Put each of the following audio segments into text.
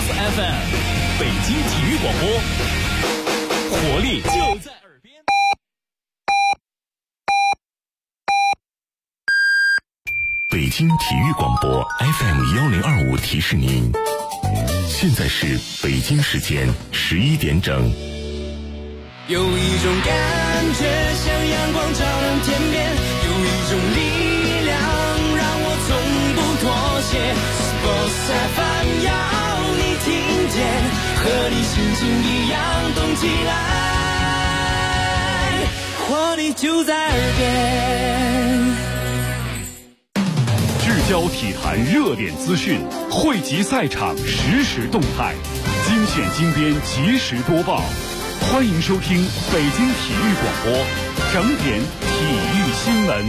FM， 北京体育广播，活力就在耳边。 北京体育广播 FM1025提示您，现在是北京时间11点整。 有一种感觉像阳光照亮天边，有一种力量让我从不妥协。Sports FM 要你听见，和你心情一样动起来，活力就在耳边。 聚焦体坛热点资讯，汇集赛场实时动态，精选精编及时播报。欢迎收听北京体育广播整点体育新闻。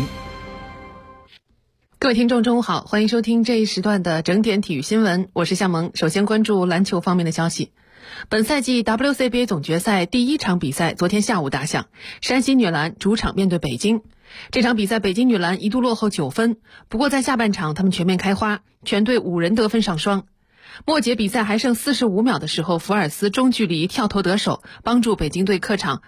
各位听众中午好，欢迎收听这一时段的整点体育新闻，我是夏萌。首先关注篮球方面的消息。本赛季 WCBA 总决赛第一场比赛昨天下午打响，山西女篮主场面对北京。这场比赛北京女篮一度落后9分，不过在下半场他们全面开花，全队5人得分上双。末节比赛还剩45秒的时候，福尔斯中距离跳投得手，帮助北京队客场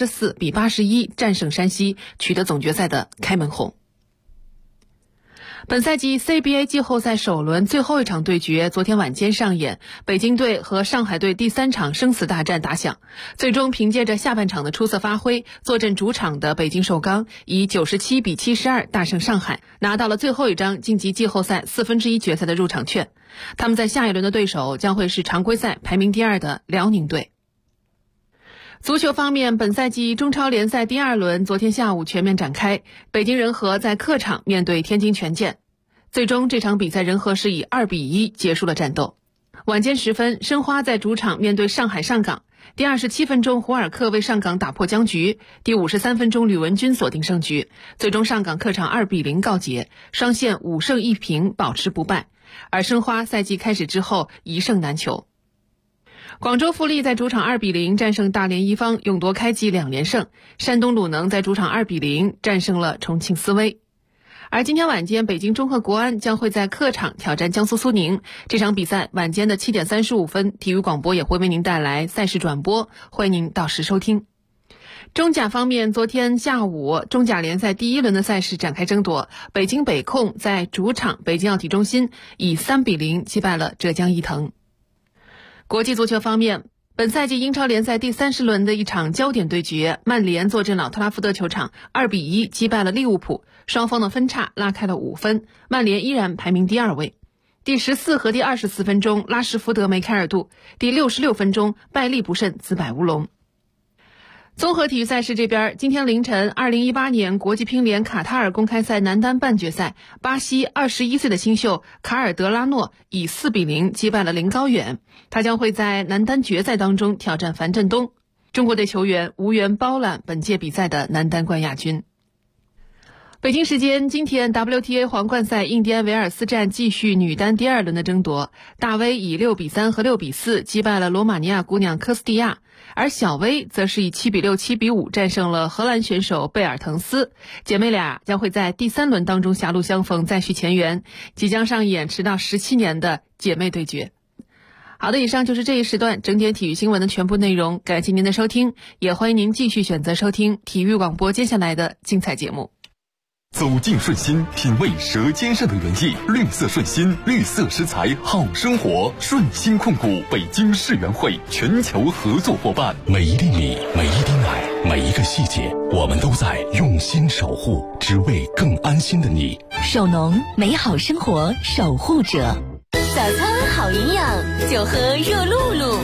84-81战胜山西，取得总决赛的开门红。本赛季 CBA 季后赛首轮最后一场对决昨天晚间上演，北京队和上海队第3场生死大战打响，最终凭借着下半场的出色发挥，坐镇主场的北京首钢以97-72大胜上海，拿到了最后一张晋级季后赛1/4决赛的入场券。他们在下一轮的对手将会是常规赛排名第2的辽宁队。足球方面，本赛季中超联赛第2轮昨天下午全面展开，北京人和在客场面对天津权健，最终这场比赛人和是以2-1结束了战斗。晚间时分，申花在主场面对上海上港，第27分钟胡尔克为上港打破僵局，第53分钟吕文君锁定胜局，最终上港客场2-0告捷，双线5胜1平保持不败，而申花赛季开始之后1胜难求。广州富力在主场2-0战胜大连一方，勇夺开季2连胜。山东鲁能在主场2-0战胜了重庆斯威。而今天晚间，北京中赫国安将会在客场挑战江苏苏宁。这场比赛晚间的7点35分，体育广播也会为您带来赛事转播，欢迎您到时收听。中甲方面，昨天下午中甲联赛第1轮的赛事展开争夺，北京北控在主场北京奥体中心以3-0击败了浙江伊藤。国际足球方面，本赛季英超联赛第30轮的一场焦点对决，曼联坐镇老特拉福德球场2-1击败了利物浦，双方的分差拉开了5分，曼联依然排名第2位。第14和第24分钟，拉什福德梅开二度，第66分钟，拜利不慎自摆乌龙。综合体育赛事这边，今天凌晨2018年国际乒联卡塔尔公开赛男单半决赛，巴西21岁的新秀卡尔德拉诺以4-0击败了林高远，他将会在男单决赛当中挑战樊振东。中国队球员无缘包揽本届比赛的男单冠亚军。北京时间今天 WTA 皇冠赛印第安维尔斯站继续女单第2轮的争夺，大威以6-3和6-4击败了罗马尼亚姑娘科斯蒂亚，而小威则是以7-6、7-5战胜了荷兰选手贝尔滕斯。姐妹俩将会在第3轮当中狭路相逢，再续前缘，即将上演迟到17年的姐妹对决。好的，以上就是这一时段整点体育新闻的全部内容，感谢您的收听，也欢迎您继续选择收听体育广播接下来的精彩节目。 走进顺心，品味舌尖上的原意，绿色顺心，绿色食材好生活。顺心控股北京世园会全球合作伙伴。每一粒米，每一滴奶，每一个细节，我们都在用心守护，只为更安心的你。 手农，美好生活守护者。早餐好营养，就喝热露露。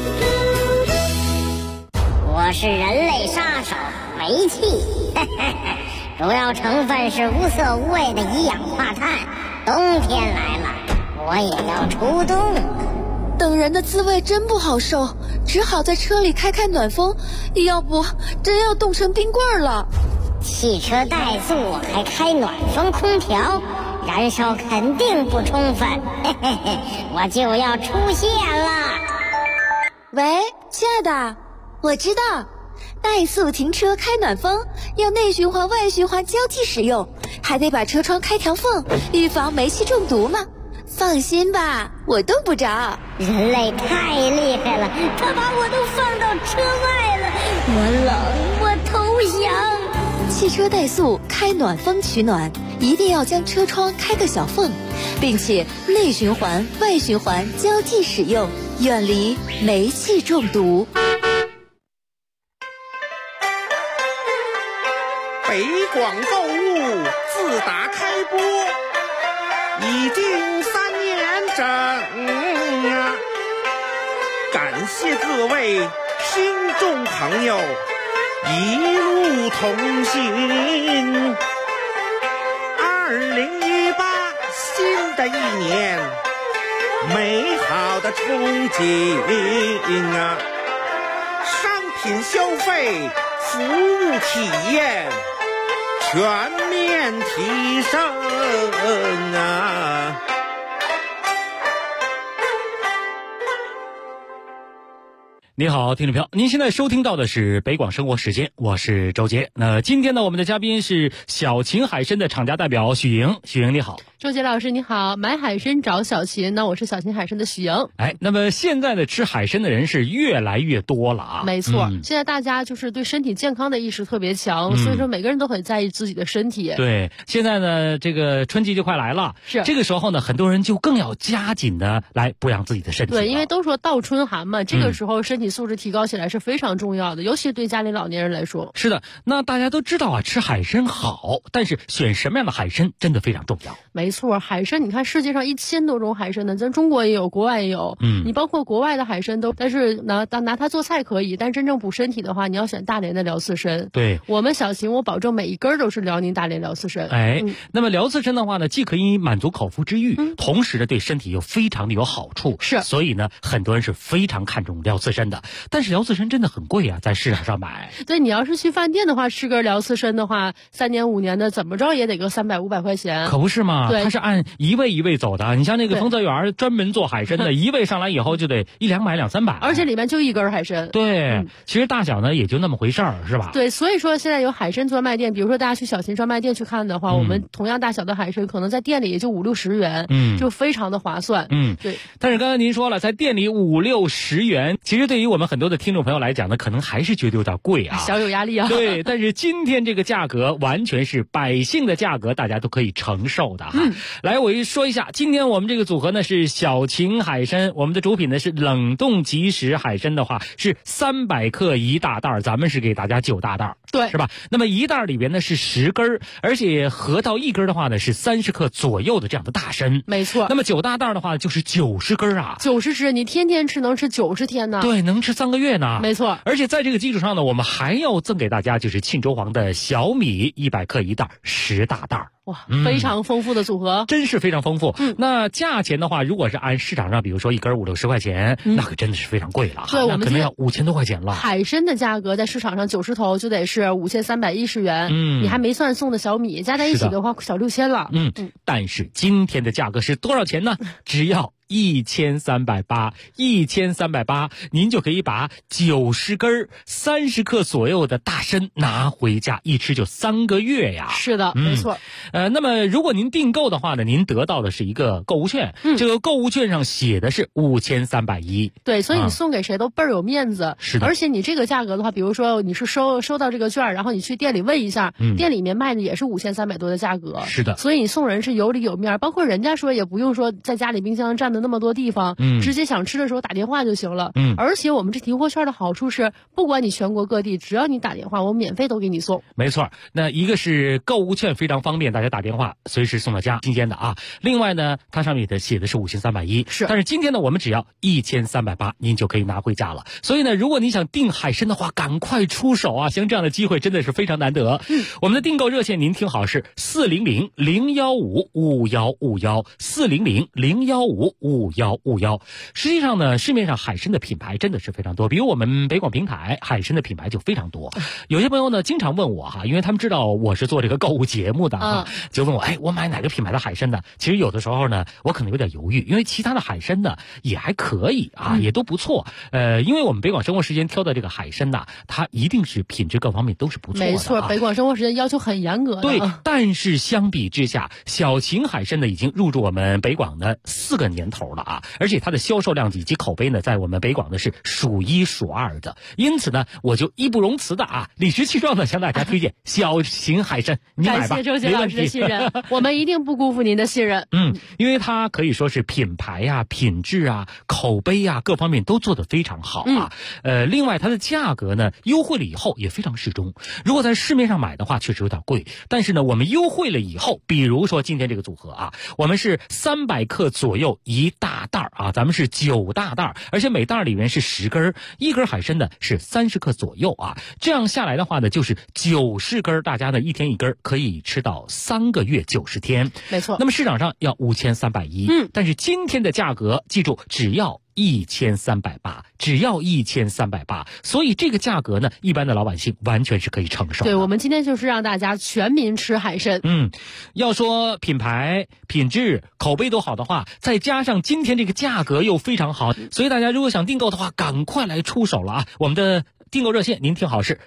我是人类杀手煤气，主要成分是无色无味的一氧化碳。冬天来了，我也要出动。 等人的滋味真不好受，只好在车里开暖风，要不真要冻成冰棍了。 汽车怠速还开暖风空调，燃烧肯定不充分，我就要出现了。 喂，亲爱的，我知道怠速停车开暖风要内循环外循环交替使用，还得把车窗开条缝，预防煤气中毒嘛。 放心吧，我冻不着。 人类太厉害了，他把我都放到车外了，我冷，我投降。 汽车怠速开暖风取暖，一定要将车窗开个小缝，并且内循环、外循环交替使用，远离煤气中毒。 北广购物自打开播已经3年整啊！感谢各位听众朋友一路同行。2018新的一年，美好的憧憬啊！商品消费、服务体验全面提升啊！ 你好，听众朋友，您现在收听到的是北广生活时间，我是周杰。那今天呢，我们的嘉宾是小秦海参的厂家代表许莹。许莹你好。 周杰老师你好，买海参找小秦，那我是小秦海参的许莹。 那么现在的吃海参的人是越来越多了啊。 没错，现在大家就是对身体健康的意识特别强，所以说每个人都很在意自己的身体。 对，现在呢，这个春季就快来了， 是这个时候呢，很多人就更要加紧的来补养自己的身体。 对，因为都说倒春寒嘛，这个时候身体素质提高起来是非常重要的，尤其对家里老年人来说。 是的，那大家都知道啊，吃海参好，但是选什么样的海参真的非常重要。 没错，海参你看世界上1000多种海参呢，咱中国也有，国外也有。你包括国外的海参都，但是拿它做菜可以，但真正补身体的话，你要选大连的辽刺参。 对， 我们小秦，我保证每一根都是辽宁大连辽刺参。 那么辽刺参的话呢，既可以满足口腹之欲，同时呢对身体又非常的有好处。 是， 所以呢很多人是非常看重辽刺参的。但是辽刺参真的很贵啊，在市场上买。 对，你要是去饭店的话，吃根辽刺参的话，3年5年的怎么着也得个300、500块钱。 可不是嘛？ 对， 它是按一位一位走的。你像那个丰泽园专门做海参的，一位上来以后就得100-200、200-300， 而且里面就一根海参。 对，其实大小呢也就那么回事儿，是吧？ 对，所以说现在有海参专卖店，比如说大家去小秦专卖店去看的话，我们同样大小的海参可能在店里也就50-60元，就非常的划算。对。 但是刚才您说了，在店里50-60元，其实对于我们很多的听众朋友来讲呢，可能还是觉得有点贵啊， 小有压力啊。 对，但是今天这个价格完全是百姓的价格，大家都可以承受的哈。来，我说一下，今天我们这个组合呢是小秦海参，我们的主品呢是冷冻即食海参的话是300克1大袋，咱们是给大家9大袋， 对， 是吧？那么1袋里边呢是10根，而且合到1根的话呢是30克左右的这样的大参。 没错。 那么9大袋的话就是90根啊 ，90只，你天天吃能吃90天呢。 对，能吃3个月呢。 没错。 而且在这个基础上呢，我们还要赠给大家就是沁州黄的小米100克1袋10大袋。 哇，非常丰富的组合， 真是非常丰富。那价钱的话，如果是按市场上，比如说1根50-60块钱，那可真的是非常贵了。 对，我们可能要5000多块钱了。 海参的价格在市场上90头就得是5310元，你还没算送的小米，加在一起的话小6000了。 但是今天的价格是多少钱呢？只要1380，1380，您就可以把90根30克左右的大参拿回家，一吃就3个月呀。 是的，没错。 那么如果您订购的话呢，您得到的是一个购物券，这个购物券上写的是5310。 对，所以你送给谁都倍儿有面子。 是的。 而且你这个价格的话，比如说你是收到这个券，然后你去店里问一下，店里面卖的也是5300多的价格。 是的。 所以你送人是有里有面，包括人家说也不用说在家里冰箱占的那么多地方，直接想吃的时候打电话就行了。而且我们这提货券的好处是，不管你全国各地，只要你打电话，我免费都给你送。 没错，那一个是购物券非常方便，大家打电话随时送到家，新鲜的啊。另外呢，它上面写的是5310， 是。 但是今天呢，我们只要1380，您就可以拿回家了。所以呢，如果你想订海参的话，赶快出手啊！像这样的机会真的是非常难得。我们的订购热线您听好是400-015-5151，400-015-5151。 5151。实际上呢，市面上海参的品牌真的是非常多，比如我们北广平台海参的品牌就非常多。有些朋友呢经常问我哈，因为他们知道我是做这个购物节目的哈，就问我，我买哪个品牌的海参呢？其实有的时候呢，我可能有点犹豫，因为其他的海参呢也还可以啊，也都不错。因为我们北广生活时间挑的这个海参呐，它一定是品质各方面都是不错的。 没错，北广生活时间要求很严格的。 对，但是相比之下，小秦海参呢已经入驻我们北广的4个年头了啊，而且它的销售量以及口碑呢，在我们北广呢是数1数2的。因此呢，我就义不容辞的理直气壮的向大家推荐小秦海参，你买吧， 感谢周杰老师的信任，我们一定不辜负您的信任。 因为它可以说是品牌啊、品质啊、口碑啊各方面都做得非常好啊。另外它的价格呢优惠了以后也非常适中。如果在市面上买的话，确实有点贵，但是呢，我们优惠了以后，比如说今天这个组合啊，我们是300克左右1大袋啊，咱们是9大袋，而且每袋里面是10根，一根海参呢是30克左右啊，这样下来的话呢，就是90根，大家呢一天一根，可以吃到3个月90天。 没错。 那么市场上要5310，但是今天的价格，记住只要1380，只要1380，所以这个价格呢，一般的老百姓完全是可以承受的。 对，我们今天就是让大家全民吃海参。 要说品牌、品质、口碑都好的话，再加上今天这个价格又非常好，所以大家如果想订购的话，赶快来出手了啊！我们的订购热线您听好，是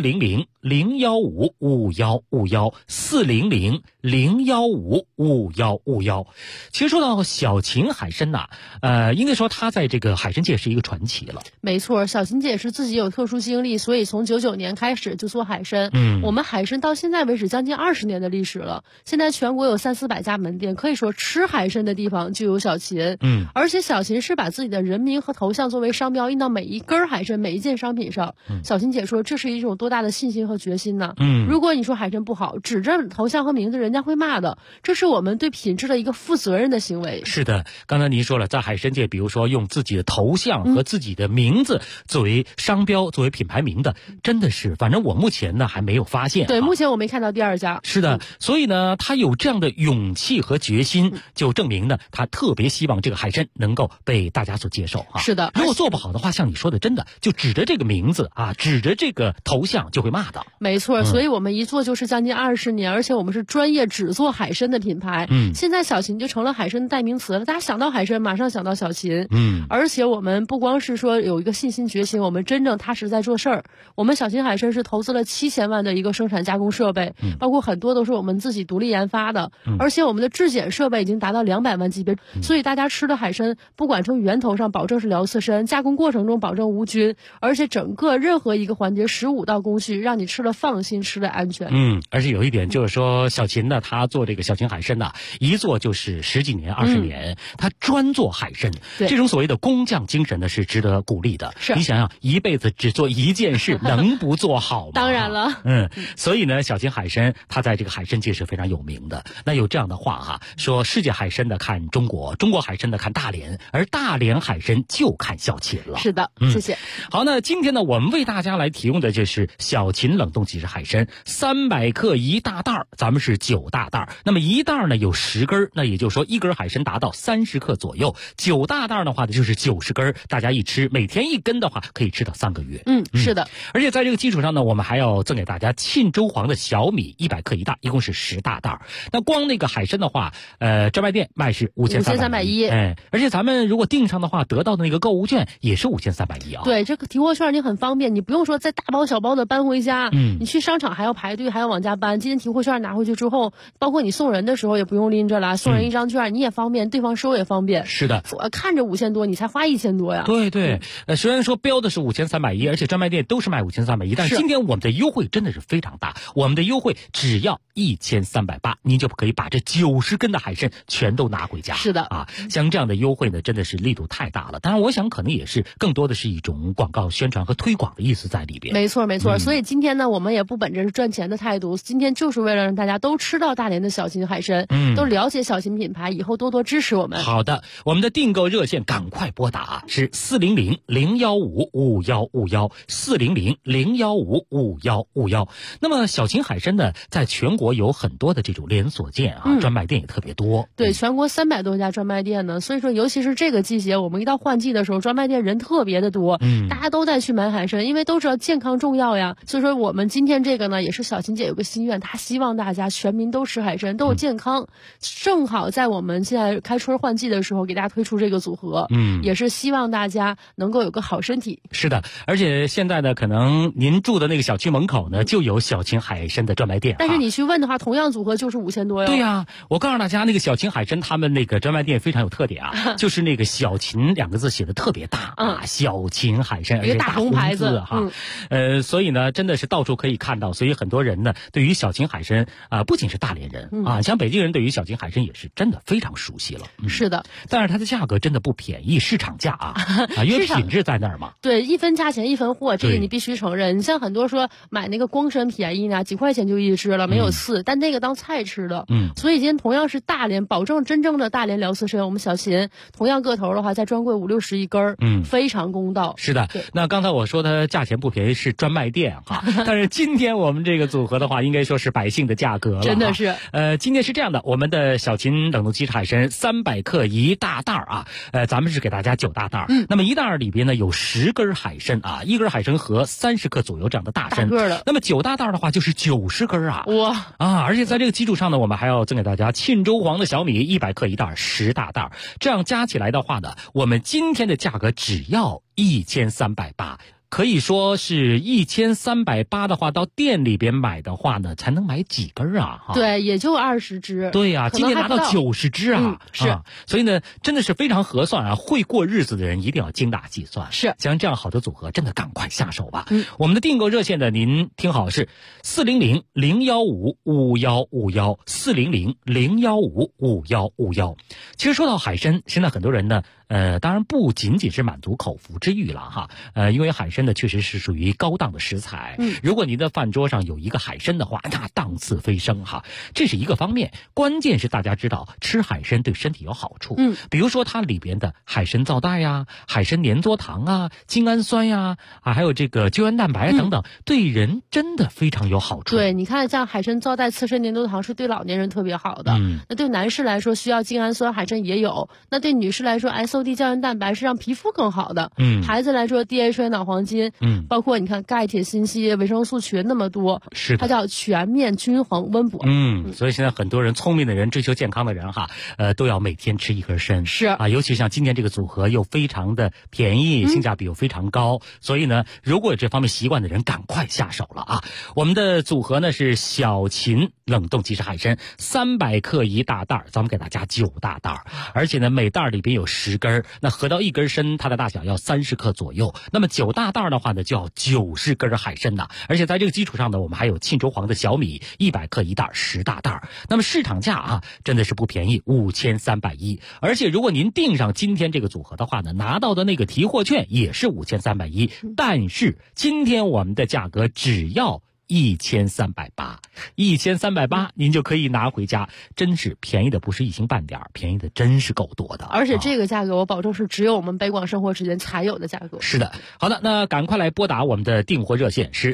400-015-5151，400-015-5151。其实说到小秦海参呐，应该说他在这个海参界是一个传奇了。 没错，小秦姐是自己有特殊经历，所以从99年开始就做海参。我们海参到现在为止将近20年的历史了，现在全国有300-400家门店，可以说吃海参的地方就有小秦。而且小秦是把自己的人名和头像作为商标印到每一根海参、每一件商品上。小秦姐说，这是一种多大的信心和决心呢？如果你说海参不好，指着头像和名字，人家会骂的。这是我们对品质的一个负责任的行为。 是的，刚才您说了，在海参界，比如说用自己的头像和自己的名字作为商标、作为品牌名的，真的是，反正我目前呢还没有发现。 对，目前我没看到第2家。 是的，所以呢，他有这样的勇气和决心，就证明呢，他特别希望这个海参能够被大家所接受啊。 是的， 如果做不好的话，像你说的，真的就指着这个名字啊，指着这个头像就会骂的。 没错，所以我们一做就是将近20年，而且我们是专业只做海参的品牌。现在小秦就成了海参的代名词了，大家想到海参马上想到小秦。而且我们不光是说有一个信心决心，我们真正踏实在做事儿。我们小秦海参是投资了7000万的一个生产加工设备，包括很多都是我们自己独立研发的，而且我们的质检设备已经达到200万级别，所以大家吃的海参不管从源头上保证是辽刺参，加工过程中保证无菌，而且整个任何一个环节15道工序，让你吃了放心，吃了安全。 而且有一点就是说，小秦呢，他做这个小秦海参呢，一做就是10几年、20年，他专做海参，这种所谓的工匠精神呢，是值得鼓励的。 是， 你想想，一辈子只做一件事，能不做好吗？ 当然了。 所以呢，小秦海参他在这个海参界是非常有名的。那有这样的话哈，说世界海参的看中国，中国海参的看大连，而大连海参就看小秦了。 是的，谢谢。 好，那今天呢，我们为大家来提供的就是小秦冷冻即食海参，300克1大袋，咱们是9大袋。那么1袋呢有10根，那也就是说1根海参达到30克左右，9大袋的话呢就是90根，大家一吃，每天1根的话可以吃到3个月。 是的。 而且在这个基础上呢，我们还要赠给大家沁州黄的小米100克1袋，一共是10大袋。那光那个海参的话，专卖店卖是5310，而且咱们如果订上的话，得到的那个购物券也是5310啊。 对，这个提货券你很方便，你不用说再大包小包的搬回家，你去商场还要排队，还要往家搬。今天提货券拿回去之后，包括你送人的时候也不用拎着了，送人一张券你也方便，对方收也方便。 是的， 我看着5000多，你才花1000多呀。 对，虽然说标的是5310，而且专卖店都是卖5310，但是今天我们的优惠真的是非常大，我们的优惠只要1380，您就可以把这90根的海参全都拿回家。 是的啊，像这样的优惠呢，真的是力度太大了。当然，我想可能也是更多的是一种广告宣传和推广的意思在里边。 没错，所以今天呢，我们也不本着是赚钱的态度，今天就是为了让大家都吃得道大连的小秦海参，都了解小秦品牌，以后多多支持我们。 好的，我们的订购热线赶快拨打是400-015-5151，400-015-5151。那么小秦海参呢，在全国有很多的这种连锁店啊，专卖店也特别多。 对，全国300多家专卖店呢，所以说尤其是这个季节，我们一到换季的时候，专卖店人特别的多，大家都在去买海参，因为都知道健康重要呀。所以说我们今天这个呢，也是小秦姐有个心愿，她希望大家全民都吃海参，都有健康。正好在我们现在开春换季的时候，给大家推出这个组合，也是希望大家能够有个好身体。 是的，而且现在呢，可能您住的那个小区门口呢，就有小秦海参的专卖店。 但是你去问的话，同样组合就是5000多哟。 对呀，我告诉大家，那个小秦海参他们那个专卖店非常有特点啊，就是那个小秦2个字写的特别大啊，小秦海参， 一个大红牌子哈。所以呢，真的是到处可以看到，所以很多人呢，对于小秦海参不仅是大连人啊，像北京人对于小秦海参也是真的非常熟悉了。 是的， 但是它的价格真的不便宜，市场价啊，因为品质在那儿嘛。 对，一分价钱一分货，这个你必须承认。你像很多说买那个光参便宜呢，几块钱就一只了，没有刺，但那个当菜吃的。所以今天同样是大连，保证真正的大连辽刺参，我们小秦同样个头的话，在专柜50-60一根，非常公道。 是的，那刚才我说它价钱不便宜是专卖店哈，但是今天我们这个组合的话，应该说是百姓的价格了。 真的是。 今天是这样的，我们的小秦冷冻鸡海参300克一大袋啊，咱们是给大家9大袋。那么一袋里边呢有10根海参啊，一根海参和30克左右这样的大参。 大个的。 那么9大袋的话就是90根啊。 哇啊！而且在这个基础上呢，我们还要赠给大家沁州黄的小米100克一袋，10大袋，这样加起来的话呢，我们今天的价格只要1380。可以说是1380的话，到店里边买的话呢，才能买几根啊？ 对，也就20只。 对呀，今天拿到90只啊！ 是， 所以呢，真的是非常合算啊！会过日子的人一定要精打细算。 是， 像这样好的组合，真的赶快下手吧。我们的订购热线呢，您听好是400-015-5151，400-015-5151。其实说到海参，现在很多人呢，当然不仅仅是满足口腹之欲了哈，因为海参呢确实是属于高档的食材。如果您的饭桌上有一个海参的话，那档次飞升哈，这是一个方面。关键是大家知道吃海参对身体有好处，比如说它里边的海参皂带呀、海参粘唑糖啊、精氨酸呀还有这个胶原蛋白等等，对人真的非常有好处。 对，你看像海参皂带、刺参粘唑糖是对老年人特别好的。那对男士来说需要精氨酸，海参也有。那对女士来说 SOD 胶原蛋白是让皮肤更好的。孩子来说 DHA 脑黄金，包括你看钙、铁、锌、硒、维生素群那么多， 是它叫全面均衡温补。 所以现在很多人聪明的人、追求健康的人哈，都要每天吃一根参。 是啊，尤其像今天这个组合又非常的便宜，性价比又非常高，所以呢，如果有这方面习惯的人，赶快下手了啊！我们的组合呢是小秦冷冻即食海参300克一大袋，咱们给大家9大袋，而且呢每袋里边有10根，那合到一根参，它的大小要30克左右。那么9大袋的话呢，就要90根海参呐，而且在这个基础上呢，我们还有沁州黄的小米100克一袋，10大袋。那么市场价啊，真的是不便宜，5310。而且如果您订上今天这个组合的话呢，拿到的那个提货券也是5310，但是今天我们的价格只要1380，1380您就可以拿回家，真是便宜的不是一星半点，便宜的真是够多的。 而且这个价格我保证是只有我们北广生活时间才有的价格。 是的，好的，那赶快来拨打我们的订货热线是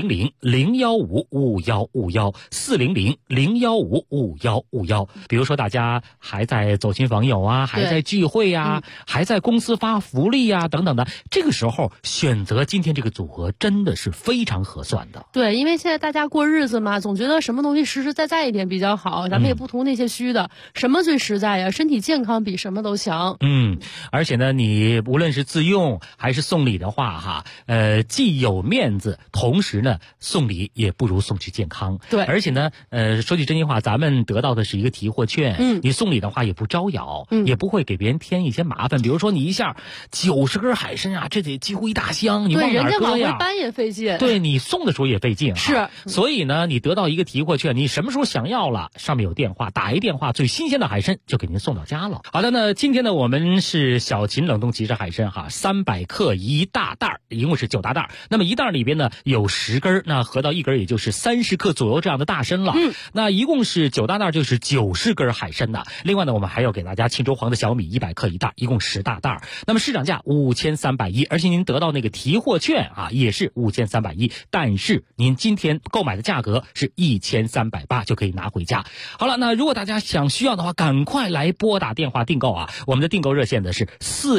400-015-5151，400-015-5151。比如说大家还在走亲访友啊，还在聚会啊，还在公司发福利啊等等的，这个时候选择今天这个组合真的是非常合算的。 对，因为现在大家过日子嘛，总觉得什么东西实实在在一点比较好，咱们也不图那些虚的，什么最实在呀？身体健康比什么都强。 而且呢，你无论是自用还是送礼的话哈，既有面子，同时呢送礼也不如送去健康。 对， 而且呢，说句真心话，咱们得到的是一个提货券，你送礼的话也不招摇，也不会给别人添一些麻烦。比如说你一下90根海参啊，这得几乎一大箱，你往哪儿搁呀？ 对，人家往回搬也费劲。 对，你送的时候也费劲讯哈。 是， 所以呢，你得到一个提货券，你什么时候想要了，上面有电话，打一电话，最新鲜的海参就给您送到家了。好的，那今天呢，我们是小秦冷冻即食海参哈，300克一大袋，一共是9大袋。那么一袋里边呢有10根，那合到一根也就是30克左右这样的大参了。那一共是9大袋，就是90根海参的。另外呢，我们还要给大家庆州黄的小米100克一袋，一共10大袋。那么市场价5310，而且您得到那个提货券啊，也是5310，但是您今天购买的价格是1380就可以拿回家。好了，那如果大家需要的话，赶快来拨打电话订购啊！我们的订购热线的是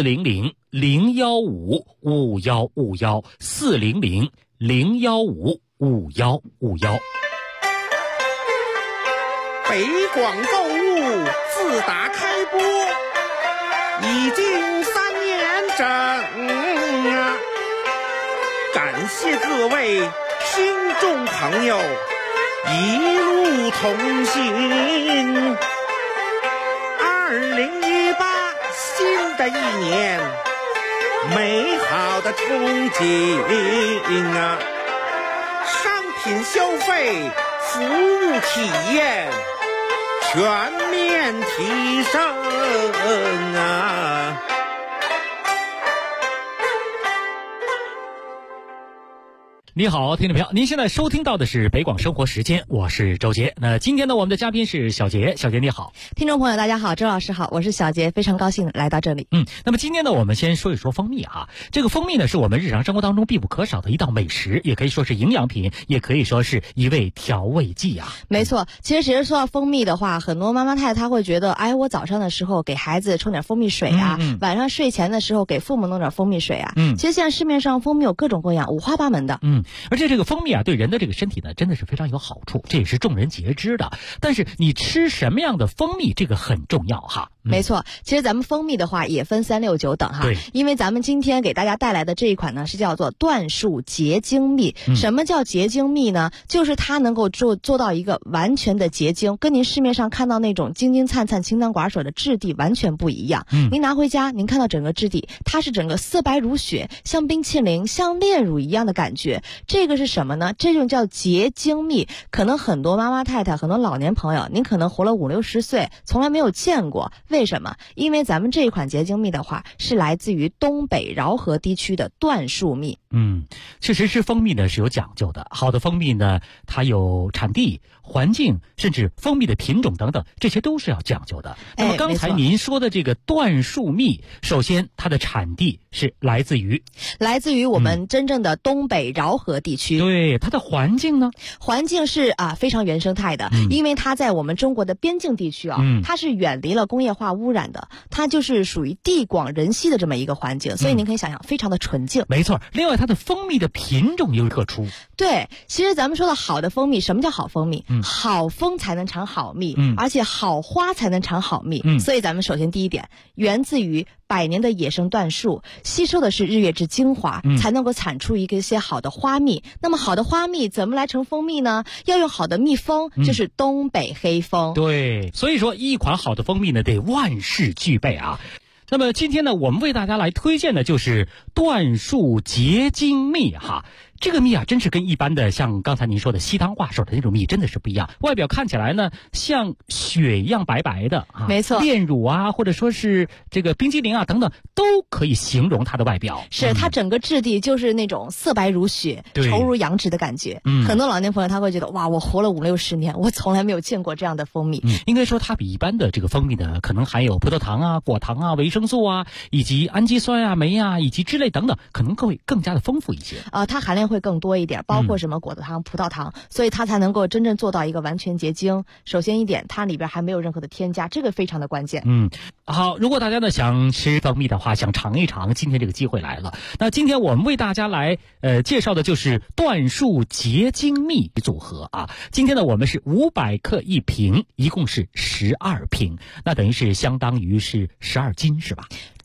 400-015-5151，400-015-5151。 北广购物自打开播，已经3年整啊！感谢各位听众朋友一路同行。2018新的一年，美好的憧憬啊！商品消费，服务体验全面提升啊！ 你好，听众朋友，您现在收听到的是北广生活时间，我是周杰。那今天呢，我们的嘉宾是小杰，小杰你好。 听众朋友大家好，周老师好，我是小杰，非常高兴来到这里。 那么今天呢，我们先说一说蜂蜜哈。这个蜂蜜呢，是我们日常生活当中必不可少的一道美食，也可以说是营养品，也可以说是一味调味剂啊。 没错，其实说到蜂蜜的话，很多妈妈太太她会觉得，哎，我早上的时候给孩子冲点蜂蜜水啊，晚上睡前的时候给父母弄点蜂蜜水啊。其实现在市面上蜂蜜有各种各样，五花八门的。 而且这个蜂蜜啊，对人的这个身体呢，真的是非常有好处，这也是众人皆知的。但是你吃什么样的蜂蜜，这个很重要哈。 没错，其实咱们蜂蜜的话也分3、6、9等哈。对，因为咱们今天给大家带来的这一款呢，是叫做椴树结晶蜜。什么叫结晶蜜呢？就是它能够做到一个完全的结晶，跟您市面上看到那种金金灿灿、清汤寡水的质地完全不一样。您拿回家，您看到整个质地，它是整个色白如雪，像冰淇淋、像炼乳一样的感觉。这个是什么呢？这种叫结晶蜜。可能很多妈妈太太、很多老年朋友，您可能活了50、60岁，从来没有见过。为什么？因为咱们这一款结晶蜜的话，是来自于东北饶河地区的椴树蜜。 确实吃蜂蜜呢是有讲究的。好的蜂蜜呢，它有产地、环境，甚至蜂蜜的品种等等，这些都是要讲究的。那么刚才您说的这个椴树蜜，首先它的产地是来自于我们真正的东北饶河地区。对，它的环境呢？ 环境是非常原生态的，因为它在我们中国的边境地区它是远离了工业化污染的，它就是属于地广人稀的这么一个环境，所以您可以想象非常的纯净。 没错，另外它的蜂蜜的品种又特殊。 对，其实咱们说的好的蜂蜜，什么叫好蜂蜜？好蜂才能产好蜜，而且好花才能产好蜜。所以咱们首先第一点，源自于100年的野生椴树，吸收的是日月之精华，才能够产出一些好的花蜜。那么好的花蜜怎么来成蜂蜜呢？要用好的蜜蜂，就是东北黑蜂。 对，所以说一款好的蜂蜜呢，得万事俱备啊。那么今天呢，我们为大家来推荐的就是椴树结晶蜜哈。这个蜜啊，真是跟一般的像刚才您说的稀汤挂手的那种蜜真的是不一样。外表看起来呢，像雪一样白白的啊， 没错， 炼乳啊，或者说是这个冰激凌啊等等，都可以形容它的外表。 是它整个质地就是那种色白如雪、稠如羊脂的感觉。很多老年朋友他会觉得，哇，我活了50、60年，我从来没有见过这样的蜂蜜。 应该说它比一般的这个蜂蜜呢，可能含有葡萄糖啊、果糖啊、维生素啊，以及氨基酸啊、酶啊，以及脂类等等，可能会更加的丰富一些。 它含量会更多一点，包括什么果糖、葡萄糖，所以它才能够真正做到一个完全结晶。首先一点，它里边还没有任何的添加，这个非常的关键。 好，如果大家呢想吃蜂蜜的话，想尝一尝，今天这个机会来了。那今天我们为大家来介绍的就是椴树结晶蜜组合啊。今天呢我们是500克1瓶，一共是12瓶，那等于是相当于是12斤是吧？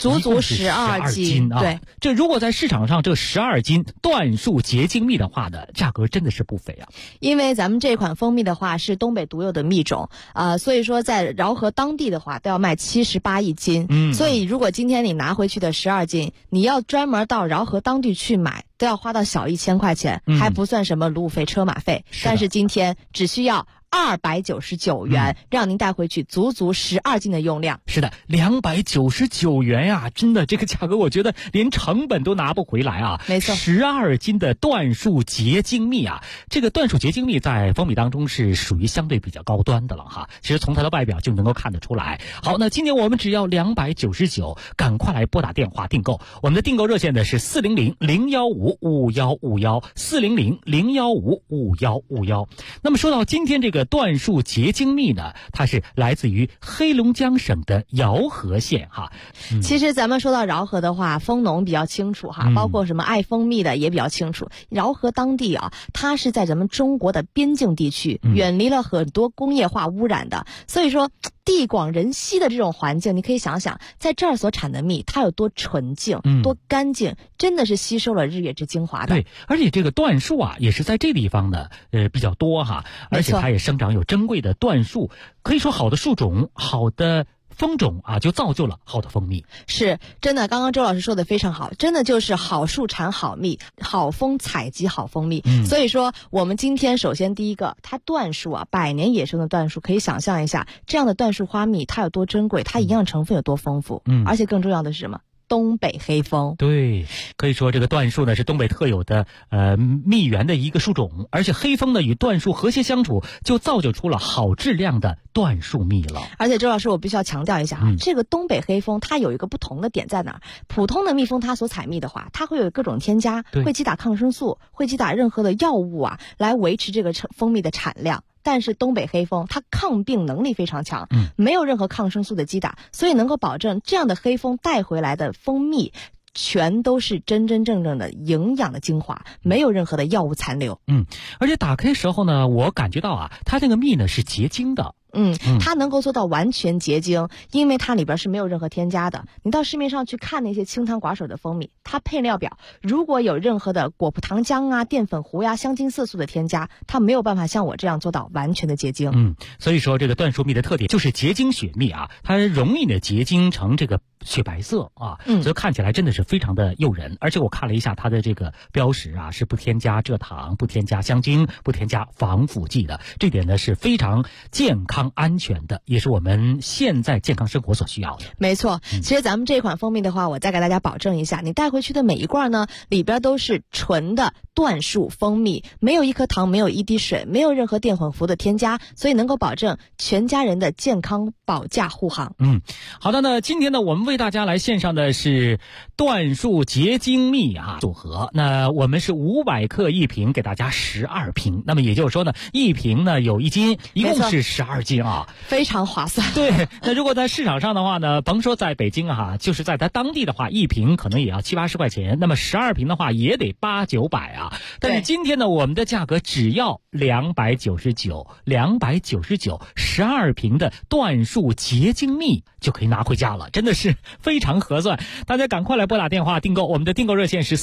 足12斤啊！ 对， 这如果在市场上这12斤椴树结晶蜜的话呢，价格真的是不菲啊。 因为咱们这款蜂蜜的话是东北独有的蜜种，所以说在饶河当地的话都要卖78一斤。所以如果今天你拿回去的12斤，你要专门到饶河当地去买，都要花到小1000块钱，还不算什么路费、车马费。但是今天只需要299元，让您带回去足12斤的用量。 是的，299元呀，真的这个价格我觉得连成本都拿不回来啊。 没错 ，12斤的椴树结晶蜜啊，这个椴树结晶蜜在蜂蜜当中是属于相对比较高端的了哈。其实从它的外表就能够看得出来。好，那今天我们只要299，赶快来拨打电话订购。我们的订购热线呢是400-015-5151，400-015-5151。那么说到今天这个椴树结晶蜜呢，它是来自于黑龙江省的饶河县哈。 其实咱们说到饶河的话，蜂农比较清楚哈，包括什么爱蜂蜜的也比较清楚。饶河当地啊，它是在咱们中国的边境地区，远离了很多工业化污染的，所以说地广人稀的这种环境，你可以想想，在这儿所产的蜜，它有多纯净、多干净，真的是吸收了日月之精华的。 对，而且这个椴树啊，也是在这地方呢，比较多哈，而且它也生长有珍贵的椴树，可以说好的树种、好的蜂种啊，就造就了好的蜂蜜。 是真的，刚刚周老师说的非常好，真的就是好树产好蜜，好蜂采集好蜂蜜。所以说我们今天首先第一个，它椴树啊，100年野生的椴树，可以想象一下这样的椴树花蜜它有多珍贵，它营养成分有多丰富。而且更重要的是什么？东北黑蜂。 对，可以说这个椴树呢是东北特有的蜜源的一个树种，而且黑蜂呢与椴树和谐相处，就造就出了好质量的椴树蜜了。 而且周老师，我必须要强调一下啊，这个东北黑蜂它有一个不同的点在哪儿？普通的蜜蜂它所采蜜的话，它会有各种添加，会击打抗生素，会击打任何的药物啊，来维持这个蜂蜜的产量。但是东北黑蜂它抗病能力非常强，没有任何抗生素的击打，所以能够保证这样的黑蜂带回来的蜂蜜全都是真真正正的营养的精华，没有任何的药物残留。 而且打开时候呢，我感觉到啊，它这个蜜呢是结晶的。 它能够做到完全结晶，因为它里边是没有任何添加的。你到市面上去看那些清汤寡水的蜂蜜，它配料表如果有任何的果葡糖浆啊、淀粉糊呀、香精色素的添加，它没有办法像我这样做到完全的结晶。 所以说这个椴树蜜的特点就是结晶雪蜜啊，它容易的结晶成这个雪白色啊，所以看起来真的是非常的诱人。而且我看了一下它的这个标识啊，是不添加蔗糖、不添加香精、不添加防腐剂的，这点呢是非常健康安全的，也是我们现在健康生活所需要的。 没错，其实咱们这款蜂蜜的话，我再给大家保证一下，你带回去的每一罐呢，里边都是纯的椴树蜂蜜，没有一颗糖，没有一滴水，没有任何淀粉糊的添加，所以能够保证全家人的健康保驾护航。 好的呢，今天呢我们为大家来献上的是椴树结晶蜜啊组合，那我们是500克一瓶，给大家12瓶，那么也就是说呢，一瓶呢有1斤，一共是12斤啊， 非常划算。 对，那如果在市场上的话呢，甭说在北京啊，就是在它当地的话，一瓶可能也要70-80块钱，那么12瓶的话也得800-900啊。但是今天呢，我们的价格只要299，12瓶的椴树结晶蜜就可以拿回家了，真的是非常合算。大家赶快来拨打电话订购，我们的订购热线是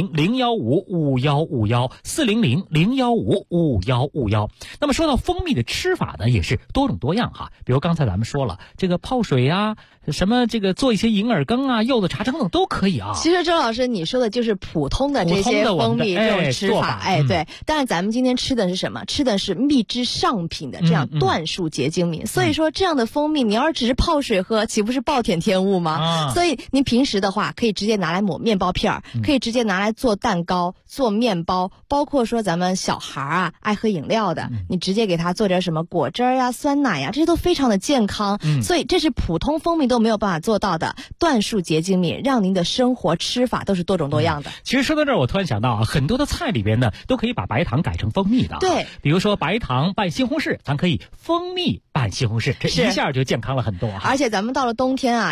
400-015-5151，400-015-5151。那么说到蜂蜜的吃法呢，也是多种多样哈，比如刚才咱们说了，这个泡水啊，什么这个做一些银耳羹啊、柚子茶等等都可以啊。 其实周老师你说的就是普通的这些蜂蜜这种吃法，对。但是咱们今天吃的是什么？吃的是蜜之上品的这样椴树结晶蜜。所以说这样的蜂蜜，你要是只是泡水喝，岂不是暴殄天物吗？所以您平时的话，可以直接拿来抹面包片，可以直接拿来做蛋糕、做面包，包括说咱们小孩啊爱喝饮料的，你直接给他做点什么果汁呀、酸奶呀，这些都非常的健康。所以这是普通蜂蜜都没有办法做到的椴树结晶蜜，让您的生活吃法都是多种多样的。 其实说到这儿，我突然想到啊，很多的菜里边呢都可以把白糖改成蜂蜜的。 对， 比如说白糖拌西红柿，咱可以蜂蜜拌西红柿，这一下就健康了很多。 而且咱们到了冬天啊，其实想吃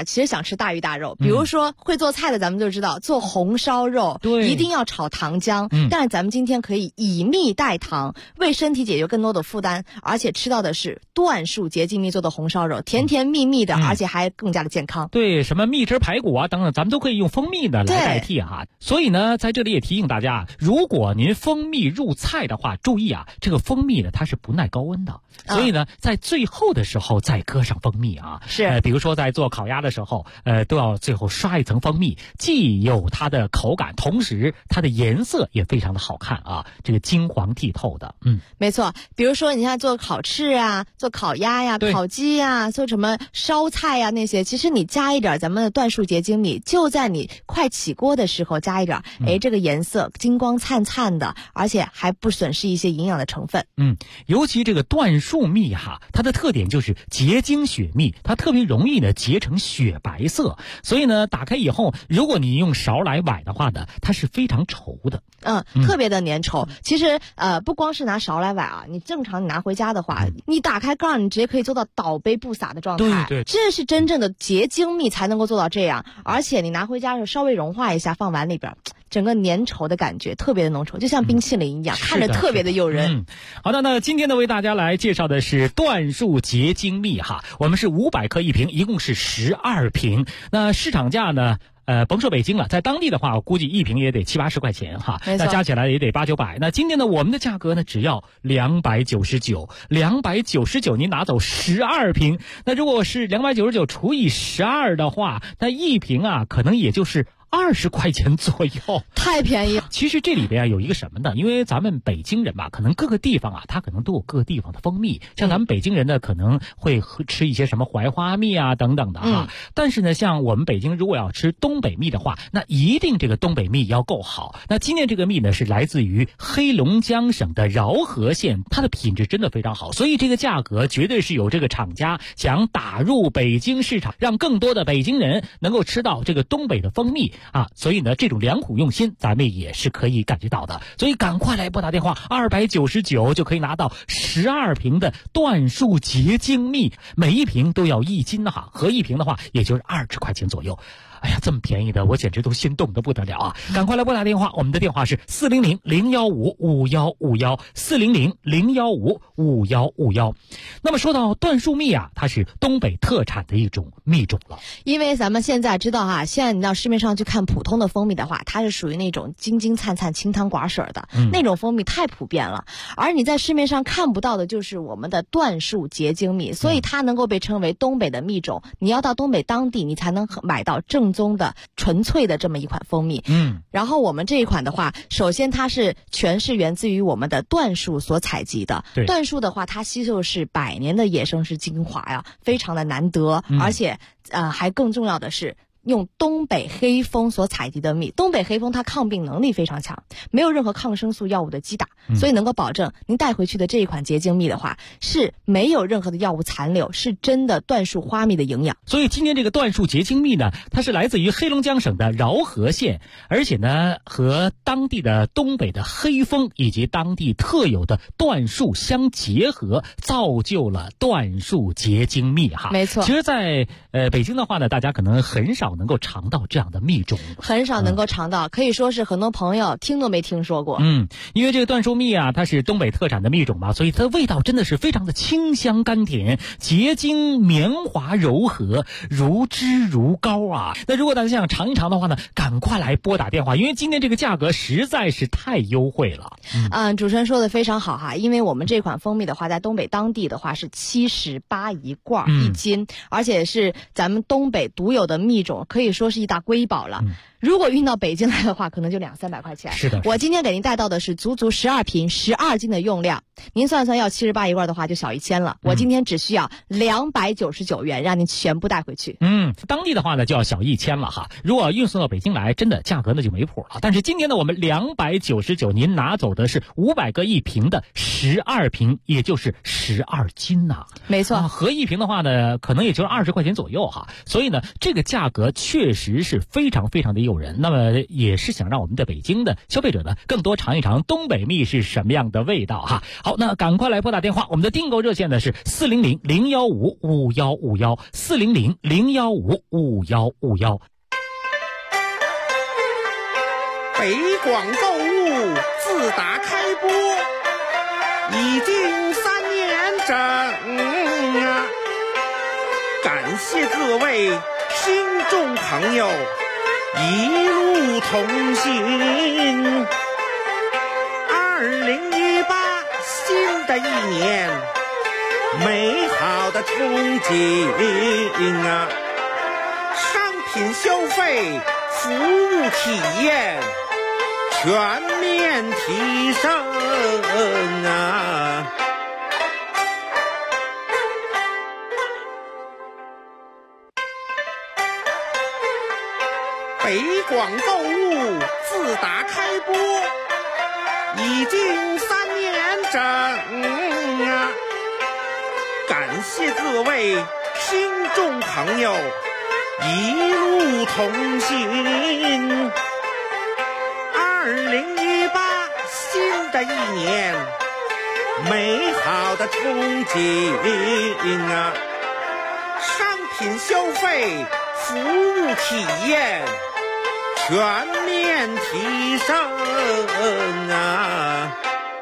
吃大鱼大肉，比如说会做菜的咱们就知道做红烧肉， 对， 一定要炒糖浆，但是咱们今天可以以蜜代糖，为身体解决更多的负担，而且吃到的是椴树结晶蜜做的红烧肉，甜甜蜜蜜的，而且还更加的健康。 对，什么蜜汁排骨啊等等，咱们都可以用蜂蜜的来代替哈。所以呢，在这里也提醒大家，如果您蜂蜜入菜的话，注意啊，这个蜂蜜呢它是不耐高温的，所以呢，在最后的时候再搁上蜂蜜啊。 是， 比如说在做烤鸭的时候，都要最后刷一层蜂蜜，既有它的口感，同时它的颜色也非常的好看啊，这个金黄剔透的。 没错。比如说你像做烤翅啊，做烤鸭呀、烤鸡呀，做什么烧菜呀那些，其实你加一点咱们的椴树结晶蜜，就在你快起锅的时候加一点，这个颜色金光灿灿的，而且还不损失一些营养的成分。 尤其这个椴树蜜哈，它的特点就是结晶雪蜜，它特别容易呢结成雪白色，所以呢打开以后，如果你用勺来崴的话呢，它是非常稠的。 特别的粘稠。其实不光是拿勺来崴啊，你正常你拿回家的话，你打开盖儿，你直接可以做到倒杯不洒的状态。 对， 这是真正的结晶蜜才能够做到这样。而且你拿回家的时候稍微融化一下，放碗里边，整个粘稠的感觉特别的浓稠，就像冰淇淋一样，看着特别的诱人。 好的，那今天呢为大家来介绍的是椴树结晶蜜哈，我们是500克一瓶，一共是12瓶。那市场价呢？甭说北京了，在当地的话，我估计一瓶也得70-80块钱哈，那加起来也得800-900。那今天呢，我们的价格呢只要299，299您拿走12瓶。那如果是299除以12的话，那一瓶啊，可能也就是20块钱左右， 太便宜了。 其实这里边有一个什么呢？因为咱们北京人嘛，可能各个地方啊，它可能都有各个地方的蜂蜜。像咱们北京人呢，可能会吃一些什么槐花蜜啊等等的哈。但是呢，像我们北京如果要吃东北蜜的话，那一定这个东北蜜要够好。那今天这个蜜呢，是来自于黑龙江省的饶河县，它的品质真的非常好，所以这个价格绝对是有这个厂家想打入北京市场，让更多的北京人能够吃到这个东北的蜂蜜。所以呢，这种良苦用心咱们也是可以感觉到的，所以赶快来拨打电话，299就可以拿到12瓶的椴树结晶蜜，每一瓶都要1斤哈，合一瓶的话也就是20块钱左右。哎呀，这么便宜的，我简直都心动得不得了啊！赶快来拨打电话，我们的电话是400-015-5151，400-015-5151。那么说到椴树蜜啊，它是东北特产的一种蜜种了。 因为咱们现在知道哈，现在你到市面上去看普通的蜂蜜的话，它是属于那种金金灿灿、清汤寡水的，那种蜂蜜太普遍了。而你在市面上看不到的就是我们的椴树结晶蜜，所以它能够被称为东北的蜜种。你要到东北当地，你才能买到正宗的纯粹的这么一款蜂蜜。然后我们这一款的话，首先它是全是源自于我们的椴树所采集的。椴树的话，它吸收是100年的野生是精华呀，非常的难得，而且还更重要的是用东北黑蜂所采集的蜜。东北黑蜂它抗病能力非常强，没有任何抗生素药物的击打，所以能够保证您带回去的这一款结晶蜜的话是没有任何的药物残留，是真的椴树花蜜的营养。 所以今天这个椴树结晶蜜呢，它是来自于黑龙江省的饶河县，而且呢和当地的东北的黑蜂以及当地特有的椴树相结合，造就了椴树结晶蜜哈。 没错。 其实在北京的话呢，大家可能很少能够尝到这样的蜜种， 很少能够尝到，可以说是很多朋友听都没听说过。 因为这个椴树蜜啊，它是东北特产的蜜种嘛，所以它的味道真的是非常的清香甘甜，结晶绵滑柔和，如脂如膏啊。那如果大家想尝一尝的话呢，赶快来拨打电话，因为今天这个价格实在是太优惠了。 主持人说的非常好哈，因为我们这款蜂蜜的话，在东北当地的话是78一罐1斤，而且是咱们东北独有的蜜种，可以说是一大瑰宝了。如果运到北京来的话，可能就200-300块钱。 是的， 我今天给您带到的是足足12瓶12斤的用量，您算算要78一罐的话就小1000了。我今天只需要299元，让您全部带回去。 当地的话呢就要小1000了哈。如果运送到北京来，真的价格呢就没谱了。但是今天呢，我们299，您拿走的是500个一瓶的12瓶，也就是12斤呐。 没错， 合一瓶的话呢，可能也就是20块钱左右哈。所以呢，这个价格确实是非常非常的诱人，那么也是想让我们的北京的消费者呢更多尝一尝东北蜜是什么样的味道哈。好，那赶快来拨打电话，我们的订购热线呢是400-015-5151，400-015-5151。 北广购物自打开播已经3年整啊，感谢各位听众朋友一路同行。2018新的一年，美好的憧憬啊，商品消费服务体验全面提升啊！北广购物自打开播已经3年整啊，感谢各位听众朋友一路同行。2018新的一年，美好的憧憬啊，商品消费服务体验全面提升啊！